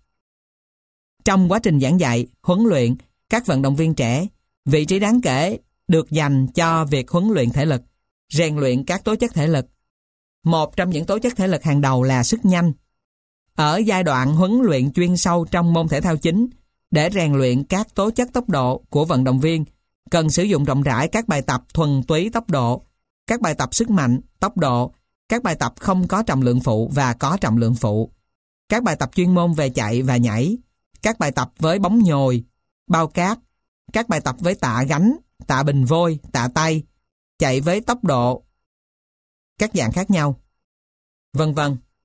Trong quá trình giảng dạy, huấn luyện, các vận động viên trẻ, vị trí đáng kể được dành cho việc huấn luyện thể lực, rèn luyện các tố chất thể lực. Một trong những tố chất thể lực hàng đầu là sức nhanh. Ở giai đoạn huấn luyện chuyên sâu trong môn thể thao chính, để rèn luyện các tố chất tốc độ của vận động viên, cần sử dụng rộng rãi các bài tập thuần túy tốc độ, các bài tập sức mạnh, tốc độ, các bài tập không có trọng lượng phụ và có trọng lượng phụ, các bài tập chuyên môn về chạy và nhảy, các bài tập với bóng nhồi, bao cát, các bài tập với tạ gánh, tạ bình vôi, tạ tay, chạy với tốc độ, các dạng khác nhau, v.v.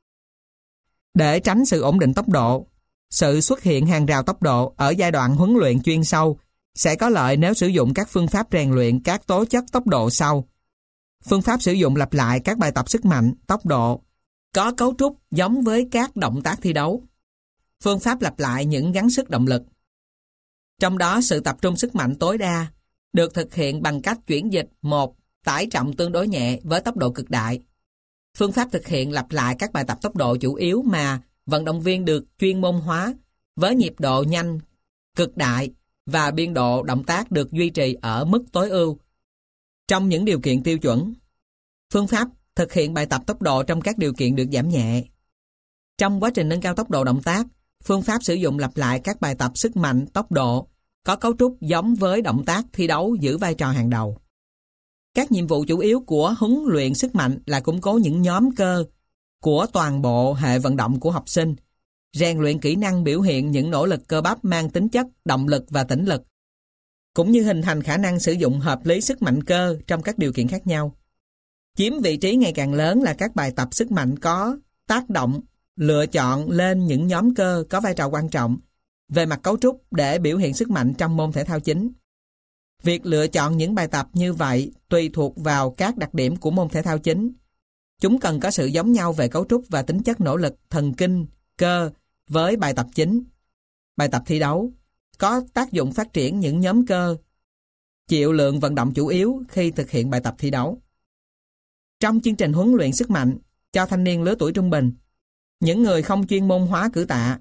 Để tránh sự ổn định tốc độ, sự xuất hiện hàng rào tốc độ ở giai đoạn huấn luyện chuyên sâu sẽ có lợi nếu sử dụng các phương pháp rèn luyện các tố chất tốc độ sau. Phương pháp sử dụng lặp lại các bài tập sức mạnh, tốc độ, có cấu trúc giống với các động tác thi đấu. Phương pháp lặp lại những gắng sức động lực. Trong đó sự tập trung sức mạnh tối đa được thực hiện bằng cách chuyển dịch một tải trọng tương đối nhẹ với tốc độ cực đại. Phương pháp thực hiện lặp lại các bài tập tốc độ chủ yếu mà vận động viên được chuyên môn hóa với nhịp độ nhanh, cực đại và biên độ động tác được duy trì ở mức tối ưu trong những điều kiện tiêu chuẩn. Phương pháp thực hiện bài tập tốc độ trong các điều kiện được giảm nhẹ. Trong quá trình nâng cao tốc độ động tác, phương pháp sử dụng lặp lại các bài tập sức mạnh, tốc độ có cấu trúc giống với động tác thi đấu giữ vai trò hàng đầu. Các nhiệm vụ chủ yếu của huấn luyện sức mạnh là củng cố những nhóm cơ của toàn bộ hệ vận động của học sinh, rèn luyện kỹ năng biểu hiện những nỗ lực cơ bắp mang tính chất động lực và tĩnh lực, cũng như hình thành khả năng sử dụng hợp lý sức mạnh cơ trong các điều kiện khác nhau. Chiếm vị trí ngày càng lớn là các bài tập sức mạnh có tác động lựa chọn lên những nhóm cơ có vai trò quan trọng về mặt cấu trúc để biểu hiện sức mạnh trong môn thể thao chính. Việc lựa chọn những bài tập như vậy tùy thuộc vào các đặc điểm của môn thể thao chính. Chúng cần có sự giống nhau về cấu trúc và tính chất nỗ lực thần kinh, cơ với bài tập chính. Bài tập thi đấu có tác dụng phát triển những nhóm cơ chịu lượng vận động chủ yếu khi thực hiện bài tập thi đấu. Trong chương trình huấn luyện sức mạnh cho thanh niên lứa tuổi trung bình, những người không chuyên môn hóa cử tạ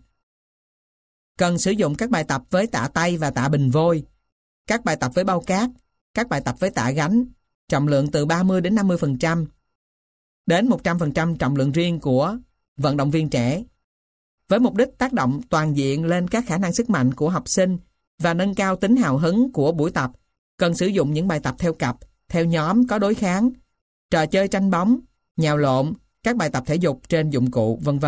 cần sử dụng các bài tập với tạ tay và tạ bình vôi, các bài tập với bao cát, các bài tập với tạ gánh, trọng lượng từ 30 đến 50% đến 100% trọng lượng riêng của vận động viên trẻ, với mục đích tác động toàn diện lên các khả năng sức mạnh của học sinh và nâng cao tính hào hứng của buổi tập. Cần sử dụng những bài tập theo cặp, theo nhóm có đối kháng, trò chơi tranh bóng, nhào lộn, các bài tập thể dục trên dụng cụ, v.v.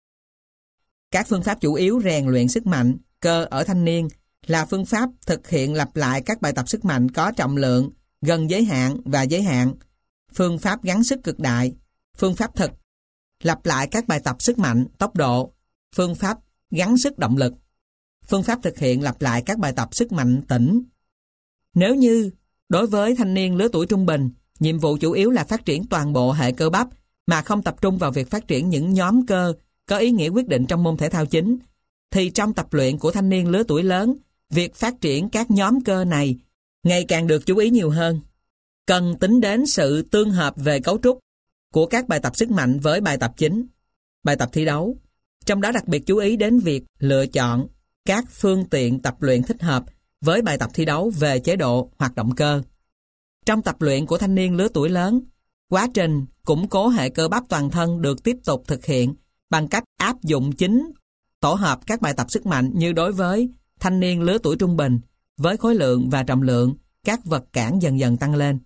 Các phương pháp chủ yếu rèn luyện sức mạnh cơ ở thanh niên là phương pháp thực hiện lặp lại các bài tập sức mạnh có trọng lượng gần giới hạn và giới hạn, phương pháp gắng sức cực đại, phương pháp thực, lặp lại các bài tập sức mạnh, tốc độ, phương pháp gắng sức động lực, phương pháp thực hiện lặp lại các bài tập sức mạnh tĩnh. Nếu như, đối với thanh niên lứa tuổi trung bình, nhiệm vụ chủ yếu là phát triển toàn bộ hệ cơ bắp mà không tập trung vào việc phát triển những nhóm cơ có ý nghĩa quyết định trong môn thể thao chính, thì trong tập luyện của thanh niên lứa tuổi lớn, việc phát triển các nhóm cơ này ngày càng được chú ý nhiều hơn. Cần tính đến sự tương hợp về cấu trúc của các bài tập sức mạnh với bài tập chính, bài tập thi đấu, trong đó đặc biệt chú ý đến việc lựa chọn các phương tiện tập luyện thích hợp với bài tập thi đấu về chế độ hoạt động cơ. Trong tập luyện của thanh niên lứa tuổi lớn, quá trình củng cố hệ cơ bắp toàn thân được tiếp tục thực hiện bằng cách áp dụng chính tổ hợp các bài tập sức mạnh như đối với thanh niên lứa tuổi trung bình, với khối lượng và trọng lượng các vật cản dần dần tăng lên.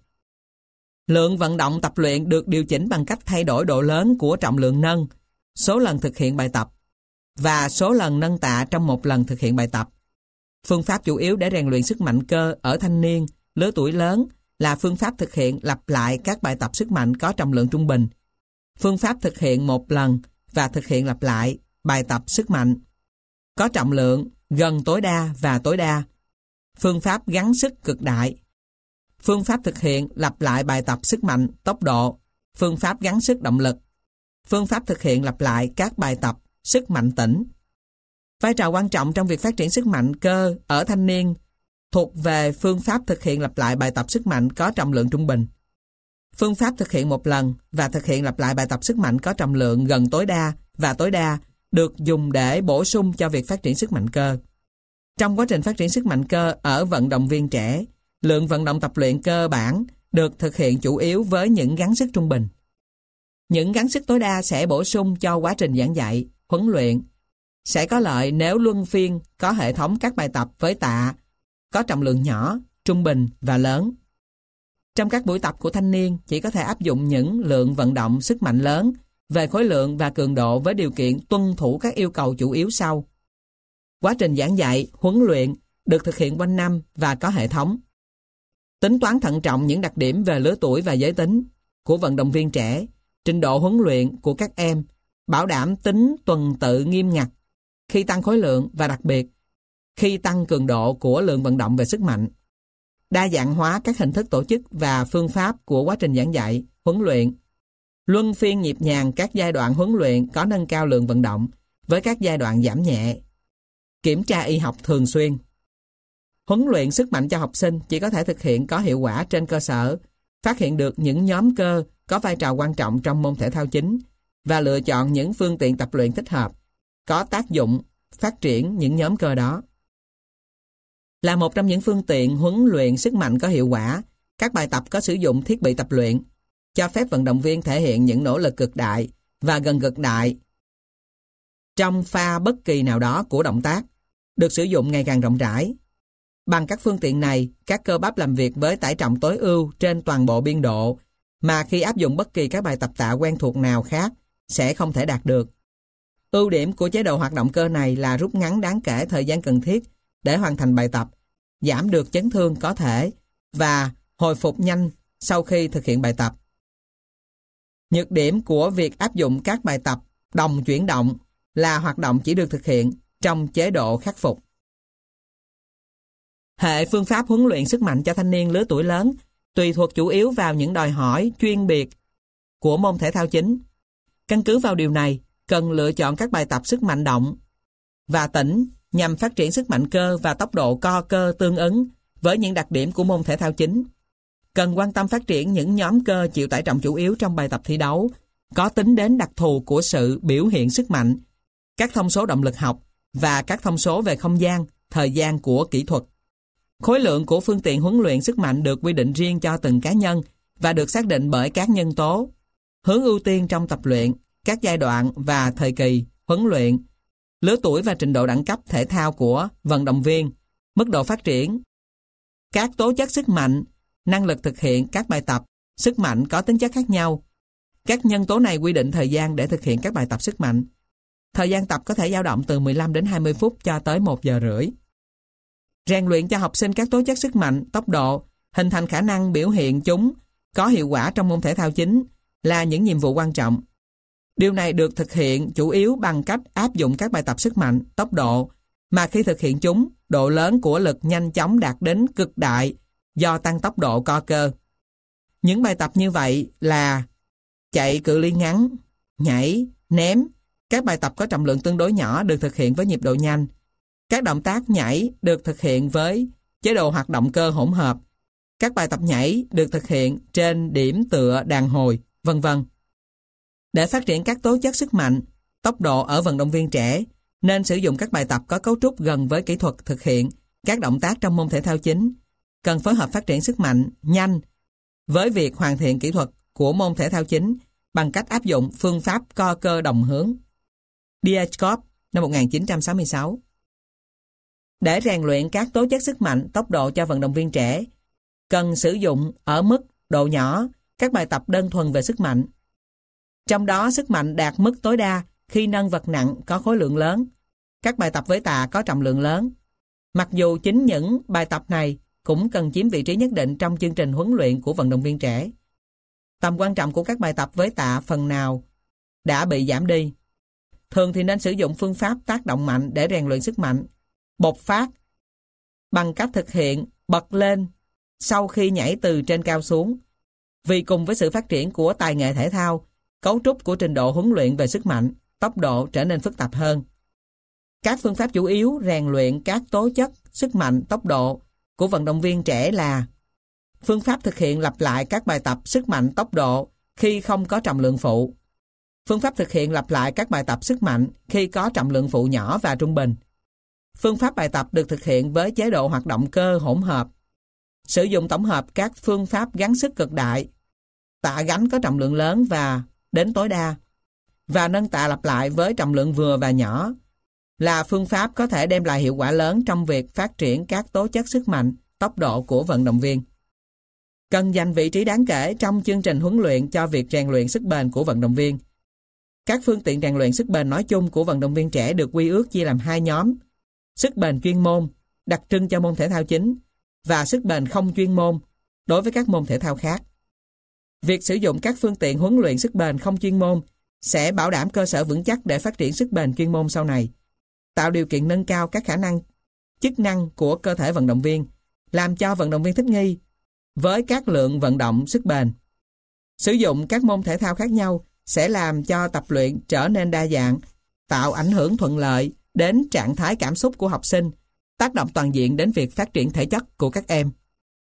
Lượng vận động tập luyện được điều chỉnh bằng cách thay đổi độ lớn của trọng lượng nâng, số lần thực hiện bài tập và số lần nâng tạ trong một lần thực hiện bài tập. Phương pháp chủ yếu để rèn luyện sức mạnh cơ ở thanh niên lứa tuổi lớn là phương pháp thực hiện lặp lại các bài tập sức mạnh có trọng lượng trung bình, phương pháp thực hiện một lần và thực hiện lặp lại bài tập sức mạnh có trọng lượng gần tối đa và tối đa, phương pháp gắng sức cực đại, phương pháp thực hiện lặp lại bài tập sức mạnh tốc độ, phương pháp gắng sức động lực, phương pháp thực hiện lặp lại các bài tập sức mạnh tĩnh. Vai trò quan trọng trong việc phát triển sức mạnh cơ ở thanh niên thuộc về phương pháp thực hiện lặp lại bài tập sức mạnh có trọng lượng trung bình, phương pháp thực hiện một lần và thực hiện lặp lại bài tập sức mạnh có trọng lượng gần tối đa và tối đa được dùng để bổ sung cho việc phát triển sức mạnh cơ. Trong quá trình phát triển sức mạnh cơ ở vận động viên trẻ, lượng vận động tập luyện cơ bản được thực hiện chủ yếu với những gắng sức trung bình. Những gắng sức tối đa sẽ bổ sung cho quá trình giảng dạy, huấn luyện. Sẽ có lợi nếu luân phiên có hệ thống các bài tập với tạ có trọng lượng nhỏ, trung bình và lớn. Trong các buổi tập của thanh niên chỉ có thể áp dụng những lượng vận động sức mạnh lớn về khối lượng và cường độ với điều kiện tuân thủ các yêu cầu chủ yếu sau. Quá trình giảng dạy, huấn luyện được thực hiện quanh năm và có hệ thống. Tính toán thận trọng những đặc điểm về lứa tuổi và giới tính của vận động viên trẻ, trình độ huấn luyện của các em, bảo đảm tính tuần tự nghiêm ngặt khi tăng khối lượng và đặc biệt khi tăng cường độ của lượng vận động về sức mạnh. Đa dạng hóa các hình thức tổ chức và phương pháp của quá trình giảng dạy, huấn luyện. Luân phiên nhịp nhàng các giai đoạn huấn luyện có nâng cao lượng vận động với các giai đoạn giảm nhẹ. Kiểm tra y học thường xuyên. Huấn luyện sức mạnh cho học sinh chỉ có thể thực hiện có hiệu quả trên cơ sở phát hiện được những nhóm cơ có vai trò quan trọng trong môn thể thao chính và lựa chọn những phương tiện tập luyện thích hợp, có tác dụng phát triển những nhóm cơ đó. Là một trong những phương tiện huấn luyện sức mạnh có hiệu quả, các bài tập có sử dụng thiết bị tập luyện, cho phép vận động viên thể hiện những nỗ lực cực đại và gần cực đại trong pha bất kỳ nào đó của động tác, được sử dụng ngày càng rộng rãi. Bằng các phương tiện này, các cơ bắp làm việc với tải trọng tối ưu trên toàn bộ biên độ mà khi áp dụng bất kỳ các bài tập tạ quen thuộc nào khác sẽ không thể đạt được. Ưu điểm của chế độ hoạt động cơ này là rút ngắn đáng kể thời gian cần thiết để hoàn thành bài tập, giảm được chấn thương có thể và hồi phục nhanh sau khi thực hiện bài tập. Nhược điểm của việc áp dụng các bài tập đồng chuyển động là hoạt động chỉ được thực hiện trong chế độ khắc phục. Hệ phương pháp huấn luyện sức mạnh cho thanh niên lứa tuổi lớn tùy thuộc chủ yếu vào những đòi hỏi chuyên biệt của môn thể thao chính. Căn cứ vào điều này, cần lựa chọn các bài tập sức mạnh động và tĩnh nhằm phát triển sức mạnh cơ và tốc độ co cơ tương ứng với những đặc điểm của môn thể thao chính. Cần quan tâm phát triển những nhóm cơ chịu tải trọng chủ yếu trong bài tập thi đấu, có tính đến đặc thù của sự biểu hiện sức mạnh, các thông số động lực học và các thông số về không gian, thời gian của kỹ thuật. Khối lượng của phương tiện huấn luyện sức mạnh được quy định riêng cho từng cá nhân và được xác định bởi các nhân tố, hướng ưu tiên trong tập luyện, các giai đoạn và thời kỳ huấn luyện, lứa tuổi và trình độ đẳng cấp thể thao của vận động viên, mức độ phát triển, các tố chất sức mạnh, năng lực thực hiện các bài tập sức mạnh có tính chất khác nhau. Các nhân tố này quy định thời gian để thực hiện các bài tập sức mạnh. Thời gian tập có thể dao động từ 15 đến 20 phút cho tới 1 giờ rưỡi. Rèn luyện cho học sinh các tố chất sức mạnh, tốc độ, hình thành khả năng biểu hiện chúng có hiệu quả trong môn thể thao chính là những nhiệm vụ quan trọng. Điều này được thực hiện chủ yếu bằng cách áp dụng các bài tập sức mạnh, tốc độ mà khi thực hiện chúng, độ lớn của lực nhanh chóng đạt đến cực đại do tăng tốc độ co cơ. Những bài tập như vậy là chạy cự ly ngắn, nhảy, ném. Các bài tập có trọng lượng tương đối nhỏ được thực hiện với nhịp độ nhanh. Các động tác nhảy được thực hiện với chế độ hoạt động cơ hỗn hợp. Các bài tập nhảy được thực hiện trên điểm tựa đàn hồi, vân vân. Để phát triển các tố chất sức mạnh, tốc độ ở vận động viên trẻ, nên sử dụng các bài tập có cấu trúc gần với kỹ thuật thực hiện các động tác trong môn thể thao chính. Cần phối hợp phát triển sức mạnh nhanh với việc hoàn thiện kỹ thuật của môn thể thao chính bằng cách áp dụng phương pháp co cơ đồng hướng. Dieskov năm 1966. Để rèn luyện các tố chất sức mạnh, tốc độ cho vận động viên trẻ, cần sử dụng ở mức độ nhỏ các bài tập đơn thuần về sức mạnh. Trong đó sức mạnh đạt mức tối đa khi nâng vật nặng có khối lượng lớn, các bài tập với tạ có trọng lượng lớn. Mặc dù chính những bài tập này cũng cần chiếm vị trí nhất định trong chương trình huấn luyện của vận động viên trẻ. Tầm quan trọng của các bài tập với tạ phần nào đã bị giảm đi. Thường thì nên sử dụng phương pháp tác động mạnh để rèn luyện sức mạnh, bộc phát, bằng cách thực hiện bật lên sau khi nhảy từ trên cao xuống. Vì cùng với sự phát triển của tài nghệ thể thao, cấu trúc của trình độ huấn luyện về sức mạnh, tốc độ trở nên phức tạp hơn. Các phương pháp chủ yếu rèn luyện các tố chất, sức mạnh, tốc độ của vận động viên trẻ là phương pháp thực hiện lặp lại các bài tập sức mạnh, tốc độ khi không có trọng lượng phụ. Phương pháp thực hiện lặp lại các bài tập sức mạnh khi có trọng lượng phụ nhỏ và trung bình. Phương pháp bài tập được thực hiện với chế độ hoạt động cơ hỗn hợp. Sử dụng tổng hợp các phương pháp gắng sức cực đại, tạ gánh có trọng lượng lớn và đến tối đa, và nâng tạ lặp lại với trọng lượng vừa và nhỏ là phương pháp có thể đem lại hiệu quả lớn trong việc phát triển các tố chất sức mạnh, tốc độ của vận động viên. Cần dành vị trí đáng kể trong chương trình huấn luyện cho việc rèn luyện sức bền của vận động viên. Các phương tiện rèn luyện sức bền nói chung của vận động viên trẻ được quy ước chia làm 2 nhóm: sức bền chuyên môn, đặc trưng cho môn thể thao chính, và sức bền không chuyên môn đối với các môn thể thao khác. Việc sử dụng các phương tiện huấn luyện sức bền không chuyên môn sẽ bảo đảm cơ sở vững chắc để phát triển sức bền chuyên môn sau này, tạo điều kiện nâng cao các khả năng chức năng của cơ thể vận động viên, làm cho vận động viên thích nghi với các lượng vận động sức bền. Sử dụng các môn thể thao khác nhau sẽ làm cho tập luyện trở nên đa dạng, tạo ảnh hưởng thuận lợi đến trạng thái cảm xúc của học sinh, tác động toàn diện đến việc phát triển thể chất của các em.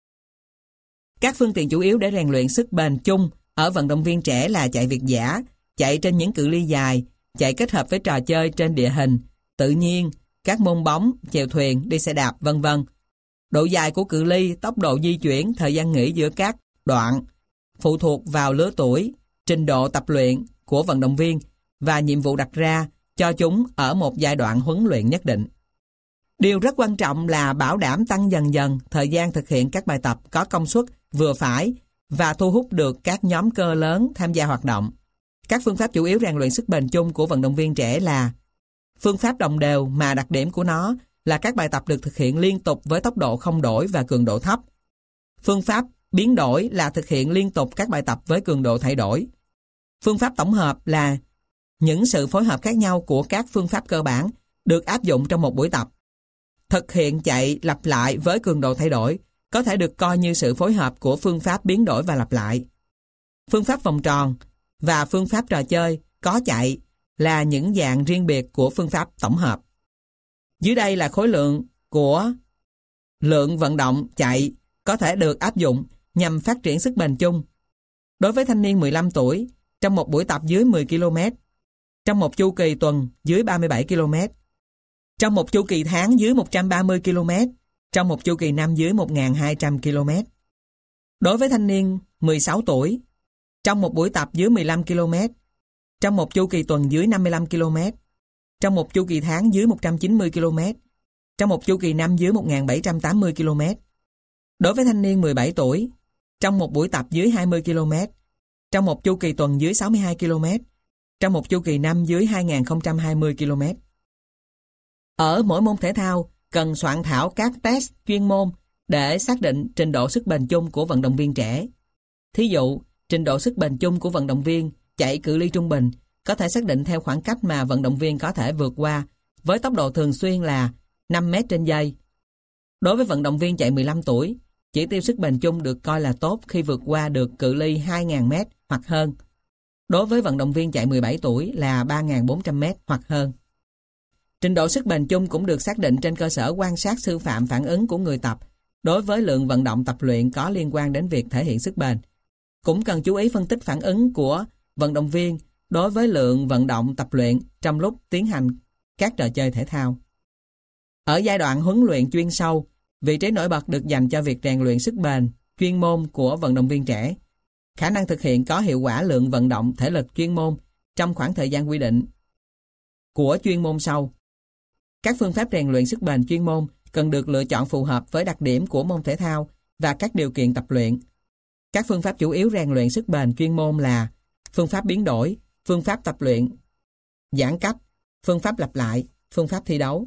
Các phương tiện chủ yếu để rèn luyện sức bền chung ở vận động viên trẻ là chạy việt dã, chạy trên những cự ly dài, chạy kết hợp với trò chơi trên địa hình, tự nhiên, các môn bóng, chèo thuyền, đi xe đạp, vân vân. Độ dài của cự ly, tốc độ di chuyển, thời gian nghỉ giữa các đoạn phụ thuộc vào lứa tuổi, trình độ tập luyện của vận động viên và nhiệm vụ đặt ra cho chúng ở một giai đoạn huấn luyện nhất định. Điều rất quan trọng là bảo đảm tăng dần dần thời gian thực hiện các bài tập có công suất vừa phải và thu hút được các nhóm cơ lớn tham gia hoạt động. Các phương pháp chủ yếu rèn luyện sức bền chung của vận động viên trẻ là phương pháp đồng đều, mà đặc điểm của nó là các bài tập được thực hiện liên tục với tốc độ không đổi và cường độ thấp. Phương pháp biến đổi là thực hiện liên tục các bài tập với cường độ thay đổi. Phương pháp tổng hợp là những sự phối hợp khác nhau của các phương pháp cơ bản được áp dụng trong một buổi tập. Thực hiện chạy lặp lại với cường độ thay đổi có thể được coi như sự phối hợp của phương pháp biến đổi và lặp lại. Phương pháp vòng tròn và phương pháp trò chơi có chạy là những dạng riêng biệt của phương pháp tổng hợp. Dưới đây là khối lượng của lượng vận động chạy có thể được áp dụng nhằm phát triển sức bền chung. Đối với thanh niên 15 tuổi, trong một buổi tập dưới 10 km, trong một chu kỳ tuần dưới 37 km, trong một chu kỳ tháng dưới 130 km, trong một chu kỳ năm dưới 1.200 km. Đối với thanh niên 16 tuổi, trong một buổi tập dưới 15 km, trong một chu kỳ tuần dưới 55 km, trong một chu kỳ tháng dưới 190 km, trong một chu kỳ năm dưới 1.780 km. Đối với thanh niên 17 tuổi, trong một buổi tập dưới 20 km, trong một chu kỳ tuần dưới 62 km, trong một chu kỳ năm dưới 2.020 km. Ở mỗi môn thể thao, cần soạn thảo các test chuyên môn để xác định trình độ sức bền chung của vận động viên trẻ. Thí dụ, trình độ sức bền chung của vận động viên chạy cự ly trung bình có thể xác định theo khoảng cách mà vận động viên có thể vượt qua với tốc độ thường xuyên là 5 m trên giây. Đối với vận động viên chạy 15 tuổi, chỉ tiêu sức bền chung được coi là tốt khi vượt qua được cự ly 2.000 m hoặc hơn. Đối với vận động viên chạy 17 tuổi là 3.400 m hoặc hơn. Trình độ sức bền chung cũng được xác định trên cơ sở quan sát sư phạm phản ứng của người tập đối với lượng vận động tập luyện có liên quan đến việc thể hiện sức bền. Cũng cần chú ý phân tích phản ứng của vận động viên đối với lượng vận động tập luyện trong lúc tiến hành các trò chơi thể thao. Ở giai đoạn huấn luyện chuyên sâu, vị trí nổi bật được dành cho việc rèn luyện sức bền chuyên môn của vận động viên trẻ. Khả năng thực hiện có hiệu quả lượng vận động thể lực chuyên môn trong khoảng thời gian quy định của chuyên môn sâu. Các phương pháp rèn luyện sức bền chuyên môn cần được lựa chọn phù hợp với đặc điểm của môn thể thao và các điều kiện tập luyện. Các phương pháp chủ yếu rèn luyện sức bền chuyên môn là phương pháp biến đổi, phương pháp tập luyện giãn cách, phương pháp lặp lại, phương pháp thi đấu.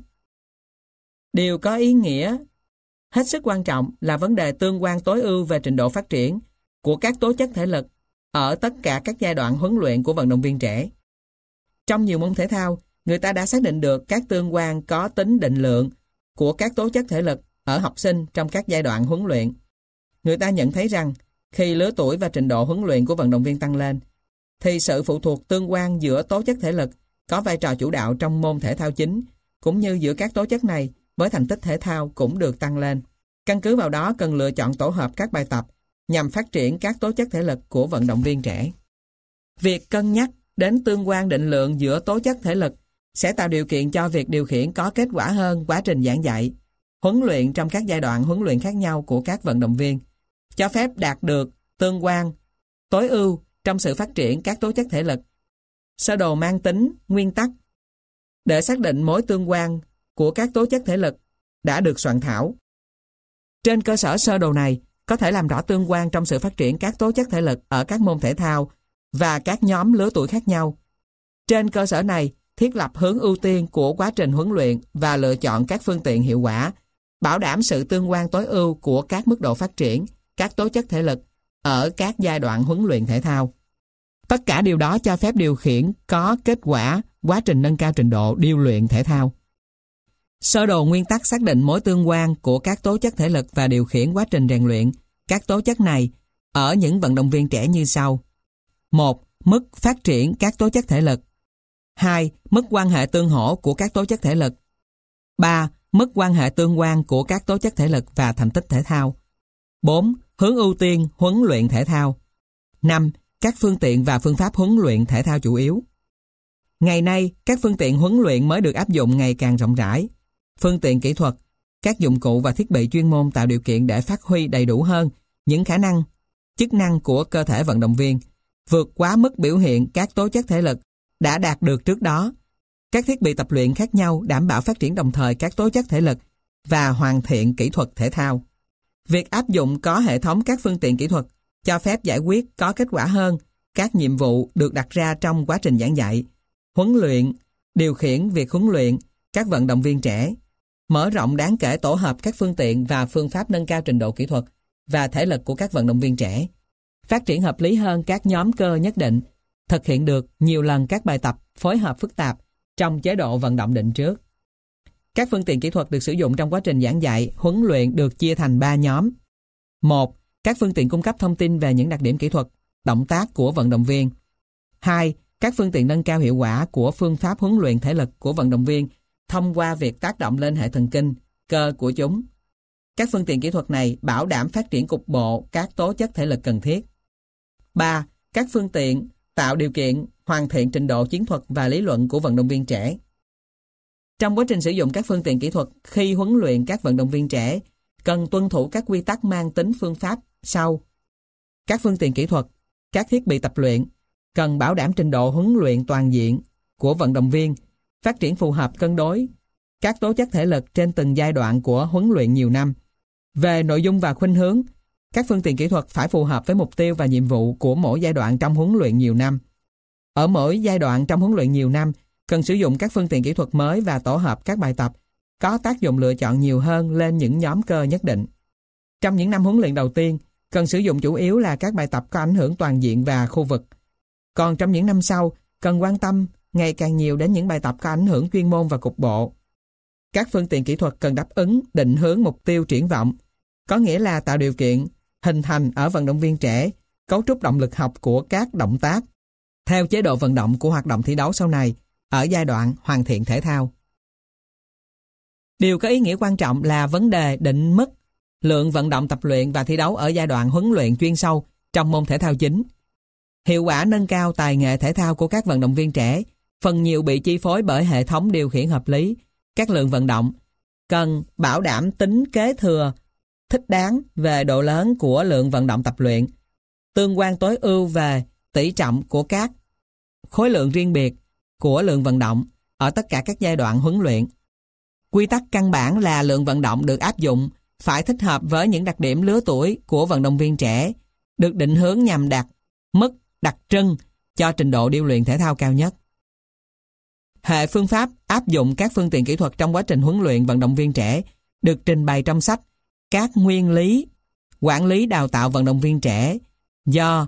Điều có ý nghĩa hết sức quan trọng là vấn đề tương quan tối ưu về trình độ phát triển của các tố chất thể lực ở tất cả các giai đoạn huấn luyện của vận động viên trẻ. Trong nhiều môn thể thao, người ta đã xác định được các tương quan có tính định lượng của các tố chất thể lực ở học sinh trong các giai đoạn huấn luyện. Người ta nhận thấy rằng khi lứa tuổi và trình độ huấn luyện của vận động viên tăng lên, thì sự phụ thuộc tương quan giữa tố chất thể lực có vai trò chủ đạo trong môn thể thao chính, cũng như giữa các tố chất này với thành tích thể thao cũng được tăng lên. Căn cứ vào đó cần lựa chọn tổ hợp các bài tập nhằm phát triển các tố chất thể lực của vận động viên trẻ. Việc cân nhắc đến tương quan định lượng giữa tố chất thể lực sẽ tạo điều kiện cho việc điều khiển có kết quả hơn quá trình giảng dạy, huấn luyện trong các giai đoạn huấn luyện khác nhau của các vận động viên, cho phép đạt được tương quan tối ưu trong sự phát triển các tố chất thể lực. Sơ đồ mang tính nguyên tắc để xác định mối tương quan của các tố chất thể lực đã được soạn thảo. Trên cơ sở sơ đồ này, có thể làm rõ tương quan trong sự phát triển các tố chất thể lực ở các môn thể thao và các nhóm lứa tuổi khác nhau. Trên cơ sở này, thiết lập hướng ưu tiên của quá trình huấn luyện và lựa chọn các phương tiện hiệu quả, bảo đảm sự tương quan tối ưu của các mức độ phát triển các tố chất thể lực ở các giai đoạn huấn luyện thể thao. Tất cả điều đó cho phép điều khiển có kết quả quá trình nâng cao trình độ điêu luyện thể thao. Sơ đồ nguyên tắc xác định mối tương quan của các tố chất thể lực và điều khiển quá trình rèn luyện các tố chất này ở những vận động viên trẻ như sau. 1. Mức phát triển các tố chất thể lực. 2. Mức quan hệ tương hỗ của các tố chất thể lực. 3. Mức quan hệ tương quan của các tố chất thể lực và thành tích thể thao. 4. Hướng ưu tiên huấn luyện thể thao. 5. Các phương tiện và phương pháp huấn luyện thể thao chủ yếu. Ngày nay, các phương tiện huấn luyện mới được áp dụng ngày càng rộng rãi. Phương tiện kỹ thuật, các dụng cụ và thiết bị chuyên môn tạo điều kiện để phát huy đầy đủ hơn những khả năng, chức năng của cơ thể vận động viên, vượt quá mức biểu hiện các tố chất thể lực đã đạt được trước đó. Các thiết bị tập luyện khác nhau đảm bảo phát triển đồng thời các tố chất thể lực và hoàn thiện kỹ thuật thể thao. Việc áp dụng có hệ thống các phương tiện kỹ thuật cho phép giải quyết có kết quả hơn các nhiệm vụ được đặt ra trong quá trình giảng dạy, huấn luyện, điều khiển việc huấn luyện các vận động viên trẻ, mở rộng đáng kể tổ hợp các phương tiện và phương pháp nâng cao trình độ kỹ thuật và thể lực của các vận động viên trẻ, phát triển hợp lý hơn các nhóm cơ nhất định, thực hiện được nhiều lần các bài tập phối hợp phức tạp trong chế độ vận động định trước. Các phương tiện kỹ thuật được sử dụng trong quá trình giảng dạy, huấn luyện được chia thành 3 nhóm. 1. Các phương tiện cung cấp thông tin về những đặc điểm kỹ thuật, động tác của vận động viên. 2. Các phương tiện nâng cao hiệu quả của phương pháp huấn luyện thể lực của vận động viên thông qua việc tác động lên hệ thần kinh, cơ của chúng. Các phương tiện kỹ thuật này bảo đảm phát triển cục bộ các tố chất thể lực cần thiết. 3. Các phương tiện tạo điều kiện hoàn thiện trình độ chiến thuật và lý luận của vận động viên trẻ. Trong quá trình sử dụng các phương tiện kỹ thuật khi huấn luyện các vận động viên trẻ, cần tuân thủ các quy tắc mang tính phương pháp sau. Các phương tiện kỹ thuật, các thiết bị tập luyện cần bảo đảm trình độ huấn luyện toàn diện của vận động viên, phát triển phù hợp cân đối các tố chất thể lực trên từng giai đoạn của huấn luyện nhiều năm. Về nội dung và khuynh hướng, các phương tiện kỹ thuật phải phù hợp với mục tiêu và nhiệm vụ của mỗi giai đoạn trong huấn luyện nhiều năm. Ở mỗi giai đoạn trong huấn luyện nhiều năm, cần sử dụng các phương tiện kỹ thuật mới và tổ hợp các bài tập có tác dụng lựa chọn nhiều hơn lên những nhóm cơ nhất định. Trong những năm huấn luyện đầu tiên, cần sử dụng chủ yếu là các bài tập có ảnh hưởng toàn diện và khu vực. Còn trong những năm sau, cần quan tâm ngày càng nhiều đến những bài tập có ảnh hưởng chuyên môn và cục bộ. Các phương tiện kỹ thuật cần đáp ứng định hướng mục tiêu triển vọng, có nghĩa là tạo điều kiện hình thành ở vận động viên trẻ cấu trúc động lực học của các động tác theo chế độ vận động của hoạt động thi đấu sau này ở giai đoạn hoàn thiện thể thao. Điều có ý nghĩa quan trọng là vấn đề định mức lượng vận động tập luyện và thi đấu ở giai đoạn huấn luyện chuyên sâu trong môn thể thao chính. Hiệu quả nâng cao tài nghệ thể thao của các vận động viên trẻ phần nhiều bị chi phối bởi hệ thống điều khiển hợp lý các lượng vận động, cần bảo đảm tính kế thừa thích đáng về độ lớn của lượng vận động tập luyện, tương quan tối ưu về tỷ trọng của các khối lượng riêng biệt của lượng vận động ở tất cả các giai đoạn huấn luyện. Quy tắc căn bản là lượng vận động được áp dụng phải thích hợp với những đặc điểm lứa tuổi của vận động viên trẻ, được định hướng nhằm đạt mức đặc trưng cho trình độ điêu luyện thể thao cao nhất. Hệ phương pháp áp dụng các phương tiện kỹ thuật trong quá trình huấn luyện vận động viên trẻ được trình bày trong sách Các nguyên lý quản lý đào tạo vận động viên trẻ do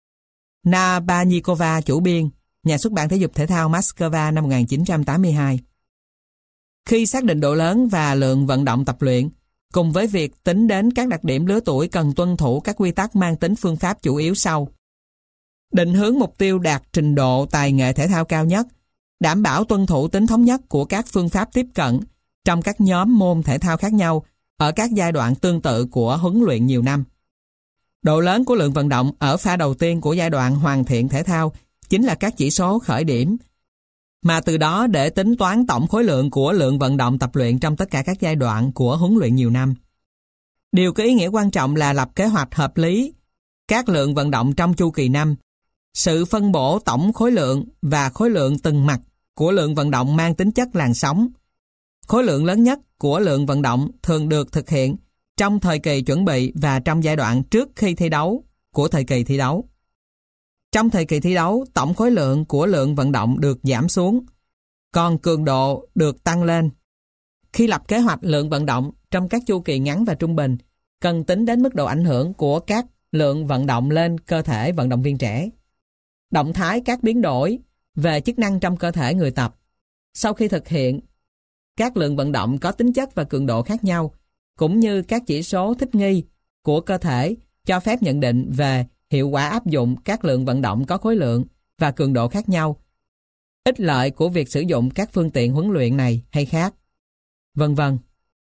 Nabalnikova chủ biên, nhà xuất bản thể dục thể thao Moscow năm 1982. Khi xác định độ lớn và lượng vận động tập luyện, cùng với việc tính đến các đặc điểm lứa tuổi cần tuân thủ các quy tắc mang tính phương pháp chủ yếu sau. Định hướng mục tiêu đạt trình độ tài nghệ thể thao cao nhất, đảm bảo tuân thủ tính thống nhất của các phương pháp tiếp cận trong các nhóm môn thể thao khác nhau ở các giai đoạn tương tự của huấn luyện nhiều năm. Độ lớn của lượng vận động ở pha đầu tiên của giai đoạn hoàn thiện thể thao chính là các chỉ số khởi điểm, mà từ đó để tính toán tổng khối lượng của lượng vận động tập luyện trong tất cả các giai đoạn của huấn luyện nhiều năm. Điều có ý nghĩa quan trọng là lập kế hoạch hợp lý các lượng vận động trong chu kỳ năm. Sự phân bổ tổng khối lượng và khối lượng từng mặt của lượng vận động mang tính chất làn sóng. Khối lượng lớn nhất của lượng vận động thường được thực hiện trong thời kỳ chuẩn bị và trong giai đoạn trước khi thi đấu của thời kỳ thi đấu. Trong thời kỳ thi đấu, tổng khối lượng của lượng vận động được giảm xuống, còn cường độ được tăng lên. Khi lập kế hoạch lượng vận động trong các chu kỳ ngắn và trung bình, cần tính đến mức độ ảnh hưởng của các lượng vận động lên cơ thể vận động viên trẻ. Động thái các biến đổi về chức năng trong cơ thể người tập. Sau khi thực hiện, các lượng vận động có tính chất và cường độ khác nhau, cũng như các chỉ số thích nghi của cơ thể cho phép nhận định về hiệu quả áp dụng các lượng vận động có khối lượng và cường độ khác nhau, ích lợi của việc sử dụng các phương tiện huấn luyện này hay khác, vân vân.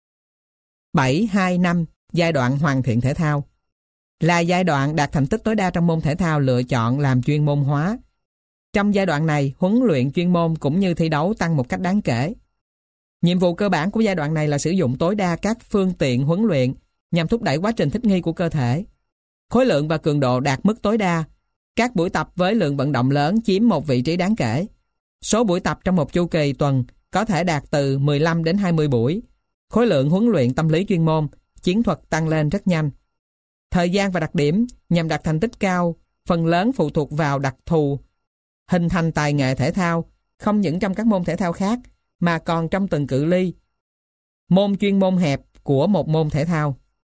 7-2-5 giai đoạn hoàn thiện thể thao là giai đoạn đạt thành tích tối đa trong môn thể thao lựa chọn làm chuyên môn hóa. Trong giai đoạn này, huấn luyện chuyên môn cũng như thi đấu tăng một cách đáng kể. Nhiệm vụ cơ bản của giai đoạn này là sử dụng tối đa các phương tiện huấn luyện nhằm thúc đẩy quá trình thích nghi của cơ thể. Khối lượng và cường độ đạt mức tối đa. Các buổi tập với lượng vận động lớn chiếm một vị trí đáng kể. Số buổi tập trong một chu kỳ tuần có thể đạt từ 15 đến 20 buổi. Khối lượng huấn luyện tâm lý chuyên môn, chiến thuật tăng lên rất nhanh. Thời gian và đặc điểm nhằm đạt thành tích cao phần lớn phụ thuộc vào đặc thù hình thành tài nghệ thể thao, không những trong các môn thể thao khác mà còn trong từng cự ly, môn chuyên môn hẹp của một môn thể thao.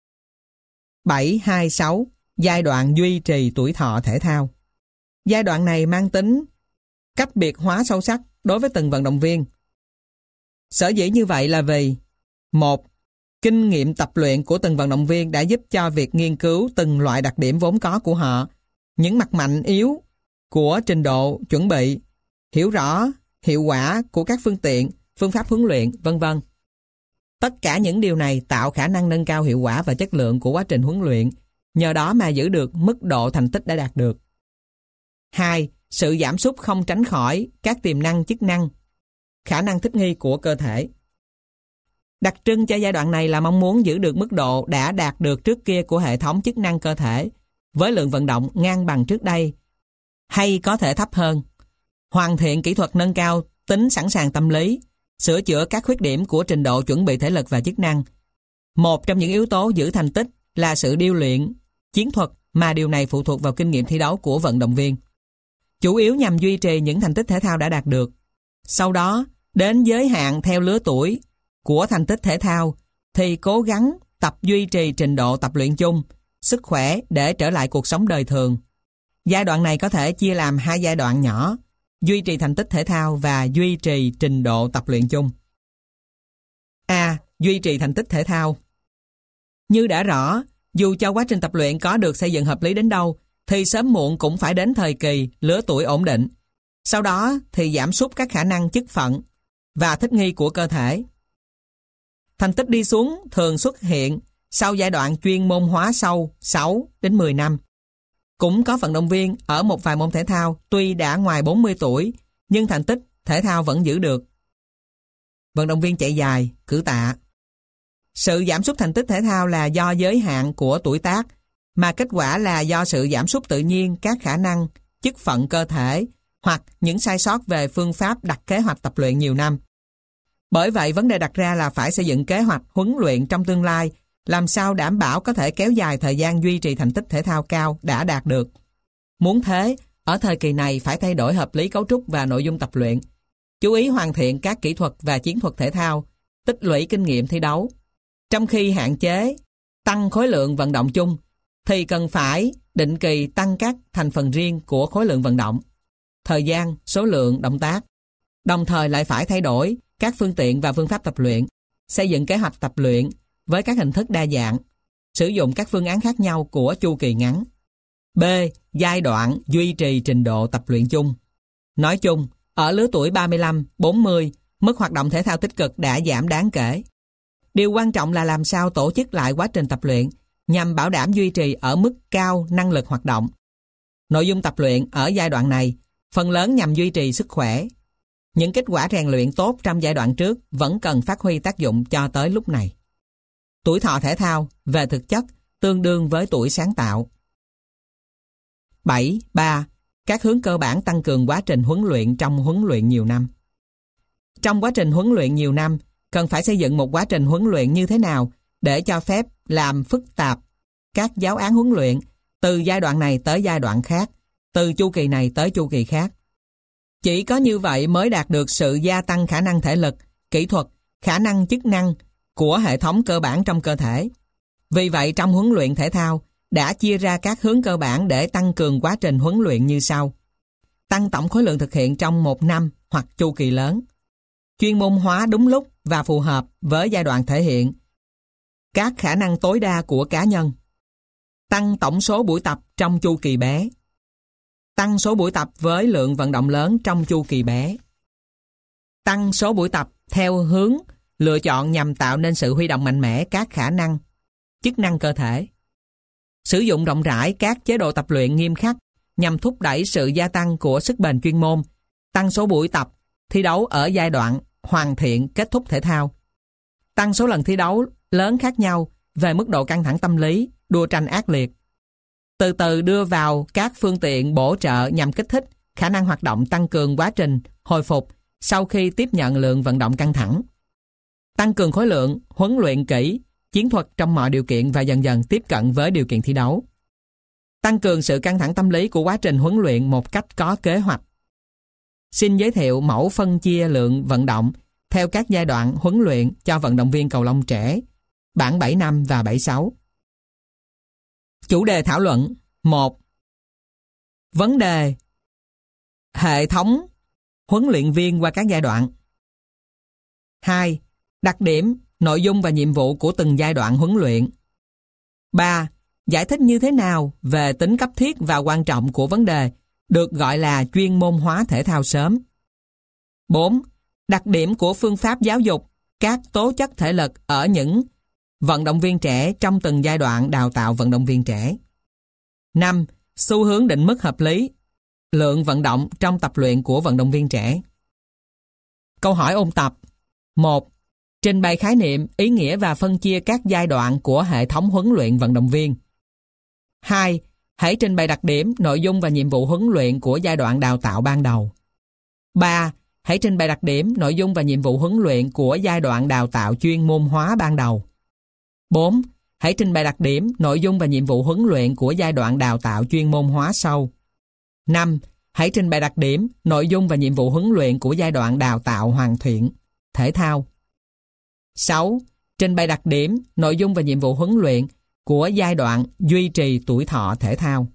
7.2.6. Giai đoạn duy trì tuổi thọ thể thao. Giai đoạn này mang tính cách biệt hóa sâu sắc đối với từng vận động viên. Sở dĩ như vậy là vì: 1. Kinh nghiệm tập luyện của từng vận động viên đã giúp cho việc nghiên cứu từng loại đặc điểm vốn có của họ, những mặt mạnh yếu của trình độ chuẩn bị, hiểu rõ hiệu quả của các phương tiện, phương pháp huấn luyện, vân vân. Tất cả những điều này tạo khả năng nâng cao hiệu quả và chất lượng của quá trình huấn luyện, nhờ đó mà giữ được mức độ thành tích đã đạt được. 2. Sự giảm sút không tránh khỏi các tiềm năng chức năng, khả năng thích nghi của cơ thể. Đặc trưng cho giai đoạn này là mong muốn giữ được mức độ đã đạt được trước kia của hệ thống chức năng cơ thể, với lượng vận động ngang bằng trước đây, hay có thể thấp hơn. Hoàn thiện kỹ thuật nâng cao tính sẵn sàng tâm lý, sửa chữa các khuyết điểm của trình độ chuẩn bị thể lực và chức năng. Một trong những yếu tố giữ thành tích là sự điêu luyện, chiến thuật, mà điều này phụ thuộc vào kinh nghiệm thi đấu của vận động viên. Chủ yếu nhằm duy trì những thành tích thể thao đã đạt được. Sau đó, đến giới hạn theo lứa tuổi của thành tích thể thao thì cố gắng tập duy trì trình độ tập luyện chung, sức khỏe để trở lại cuộc sống đời thường. Giai đoạn này có thể chia làm 2 giai đoạn nhỏ: duy trì thành tích thể thao và duy trì trình độ tập luyện chung. A. Duy trì thành tích thể thao. Như đã rõ, dù cho quá trình tập luyện có được xây dựng hợp lý đến đâu thì sớm muộn cũng phải đến thời kỳ lứa tuổi ổn định. Sau đó thì giảm sút các khả năng chức phận và thích nghi của cơ thể. Thành tích đi xuống thường xuất hiện sau giai đoạn chuyên môn hóa sâu 6 đến 10 năm. Cũng có vận động viên ở một vài môn thể thao tuy đã ngoài 40 tuổi nhưng thành tích thể thao vẫn giữ được. Vận động viên chạy dài, cử tạ. Sự giảm sút thành tích thể thao là do giới hạn của tuổi tác, mà kết quả là do sự giảm sút tự nhiên các khả năng, chức phận cơ thể hoặc những sai sót về phương pháp đặt kế hoạch tập luyện nhiều năm. Bởi vậy, vấn đề đặt ra là phải xây dựng kế hoạch huấn luyện trong tương lai, làm sao đảm bảo có thể kéo dài thời gian duy trì thành tích thể thao cao đã đạt được. Muốn thế, ở thời kỳ này phải thay đổi hợp lý cấu trúc và nội dung tập luyện, chú ý hoàn thiện các kỹ thuật và chiến thuật thể thao, tích lũy kinh nghiệm thi đấu. Trong khi hạn chế tăng khối lượng vận động chung, thì cần phải định kỳ tăng các thành phần riêng của khối lượng vận động, thời gian, số lượng động tác. Đồng thời lại phải thay đổi các phương tiện và phương pháp tập luyện, xây dựng kế hoạch tập luyện với các hình thức đa dạng, sử dụng các phương án khác nhau của chu kỳ ngắn. B. Giai đoạn duy trì trình độ tập luyện chung. Nói chung, ở lứa tuổi 35-40, mức hoạt động thể thao tích cực đã giảm đáng kể. Điều quan trọng là làm sao tổ chức lại quá trình tập luyện nhằm bảo đảm duy trì ở mức cao năng lực hoạt động. Nội dung tập luyện ở giai đoạn này phần lớn nhằm duy trì sức khỏe. Những kết quả rèn luyện tốt trong giai đoạn trước vẫn cần phát huy tác dụng cho tới lúc này. Tuổi thọ thể thao về thực chất tương đương với tuổi sáng tạo. 7.3. Các hướng cơ bản tăng cường quá trình huấn luyện trong huấn luyện nhiều năm. Trong quá trình huấn luyện nhiều năm, cần phải xây dựng một quá trình huấn luyện như thế nào để cho phép làm phức tạp các giáo án huấn luyện từ giai đoạn này tới giai đoạn khác, từ chu kỳ này tới chu kỳ khác. Chỉ có như vậy mới đạt được sự gia tăng khả năng thể lực, kỹ thuật, khả năng chức năng của hệ thống cơ bản trong cơ thể. Vì vậy, trong huấn luyện thể thao đã chia ra các hướng cơ bản để tăng cường quá trình huấn luyện như sau: tăng tổng khối lượng thực hiện trong một năm hoặc chu kỳ lớn, chuyên môn hóa đúng lúc và phù hợp với giai đoạn thể hiện các khả năng tối đa của cá nhân, tăng tổng số buổi tập trong chu kỳ bé, tăng số buổi tập với lượng vận động lớn trong chu kỳ bé, tăng số buổi tập theo hướng lựa chọn nhằm tạo nên sự huy động mạnh mẽ các khả năng, chức năng cơ thể, sử dụng rộng rãi các chế độ tập luyện nghiêm khắc nhằm thúc đẩy sự gia tăng của sức bền chuyên môn, tăng số buổi tập, thi đấu ở giai đoạn hoàn thiện kết thúc thể thao, tăng số lần thi đấu lớn khác nhau về mức độ căng thẳng tâm lý, đua tranh ác liệt. Từ từ đưa vào các phương tiện bổ trợ nhằm kích thích khả năng hoạt động tăng cường quá trình hồi phục sau khi tiếp nhận lượng vận động căng thẳng. Tăng cường khối lượng, huấn luyện kỹ, chiến thuật trong mọi điều kiện và dần dần tiếp cận với điều kiện thi đấu. Tăng cường sự căng thẳng tâm lý của quá trình huấn luyện một cách có kế hoạch. Xin giới thiệu mẫu phân chia lượng vận động theo các giai đoạn huấn luyện cho vận động viên cầu lông trẻ, bảng 75 và 76. Chủ đề thảo luận 1. Vấn đề hệ thống huấn luyện viên qua các giai đoạn. 2. Đặc điểm, nội dung và nhiệm vụ của từng giai đoạn huấn luyện. 3. Giải thích như thế nào về tính cấp thiết và quan trọng của vấn đề được gọi là chuyên môn hóa thể thao sớm. 4. Đặc điểm của phương pháp giáo dục các tố chất thể lực ở những vận động viên trẻ trong từng giai đoạn đào tạo vận động viên trẻ. 5. Xu hướng định mức hợp lý lượng vận động trong tập luyện của vận động viên trẻ. Câu hỏi ôn tập. 1. Trình bày khái niệm, ý nghĩa và phân chia các giai đoạn của hệ thống huấn luyện vận động viên. 2. Hãy trình bày đặc điểm, nội dung và nhiệm vụ huấn luyện của giai đoạn đào tạo ban đầu. 3. Hãy trình bày đặc điểm, nội dung và nhiệm vụ huấn luyện của giai đoạn đào tạo chuyên môn hóa ban đầu. 4. Hãy trình bày đặc điểm, nội dung và nhiệm vụ huấn luyện của giai đoạn đào tạo chuyên môn hóa sâu. 5. Hãy trình bày đặc điểm, nội dung và nhiệm vụ huấn luyện của giai đoạn đào tạo hoàn thiện thể thao. 6. Trình bày đặc điểm, nội dung và nhiệm vụ huấn luyện của giai đoạn duy trì tuổi thọ thể thao.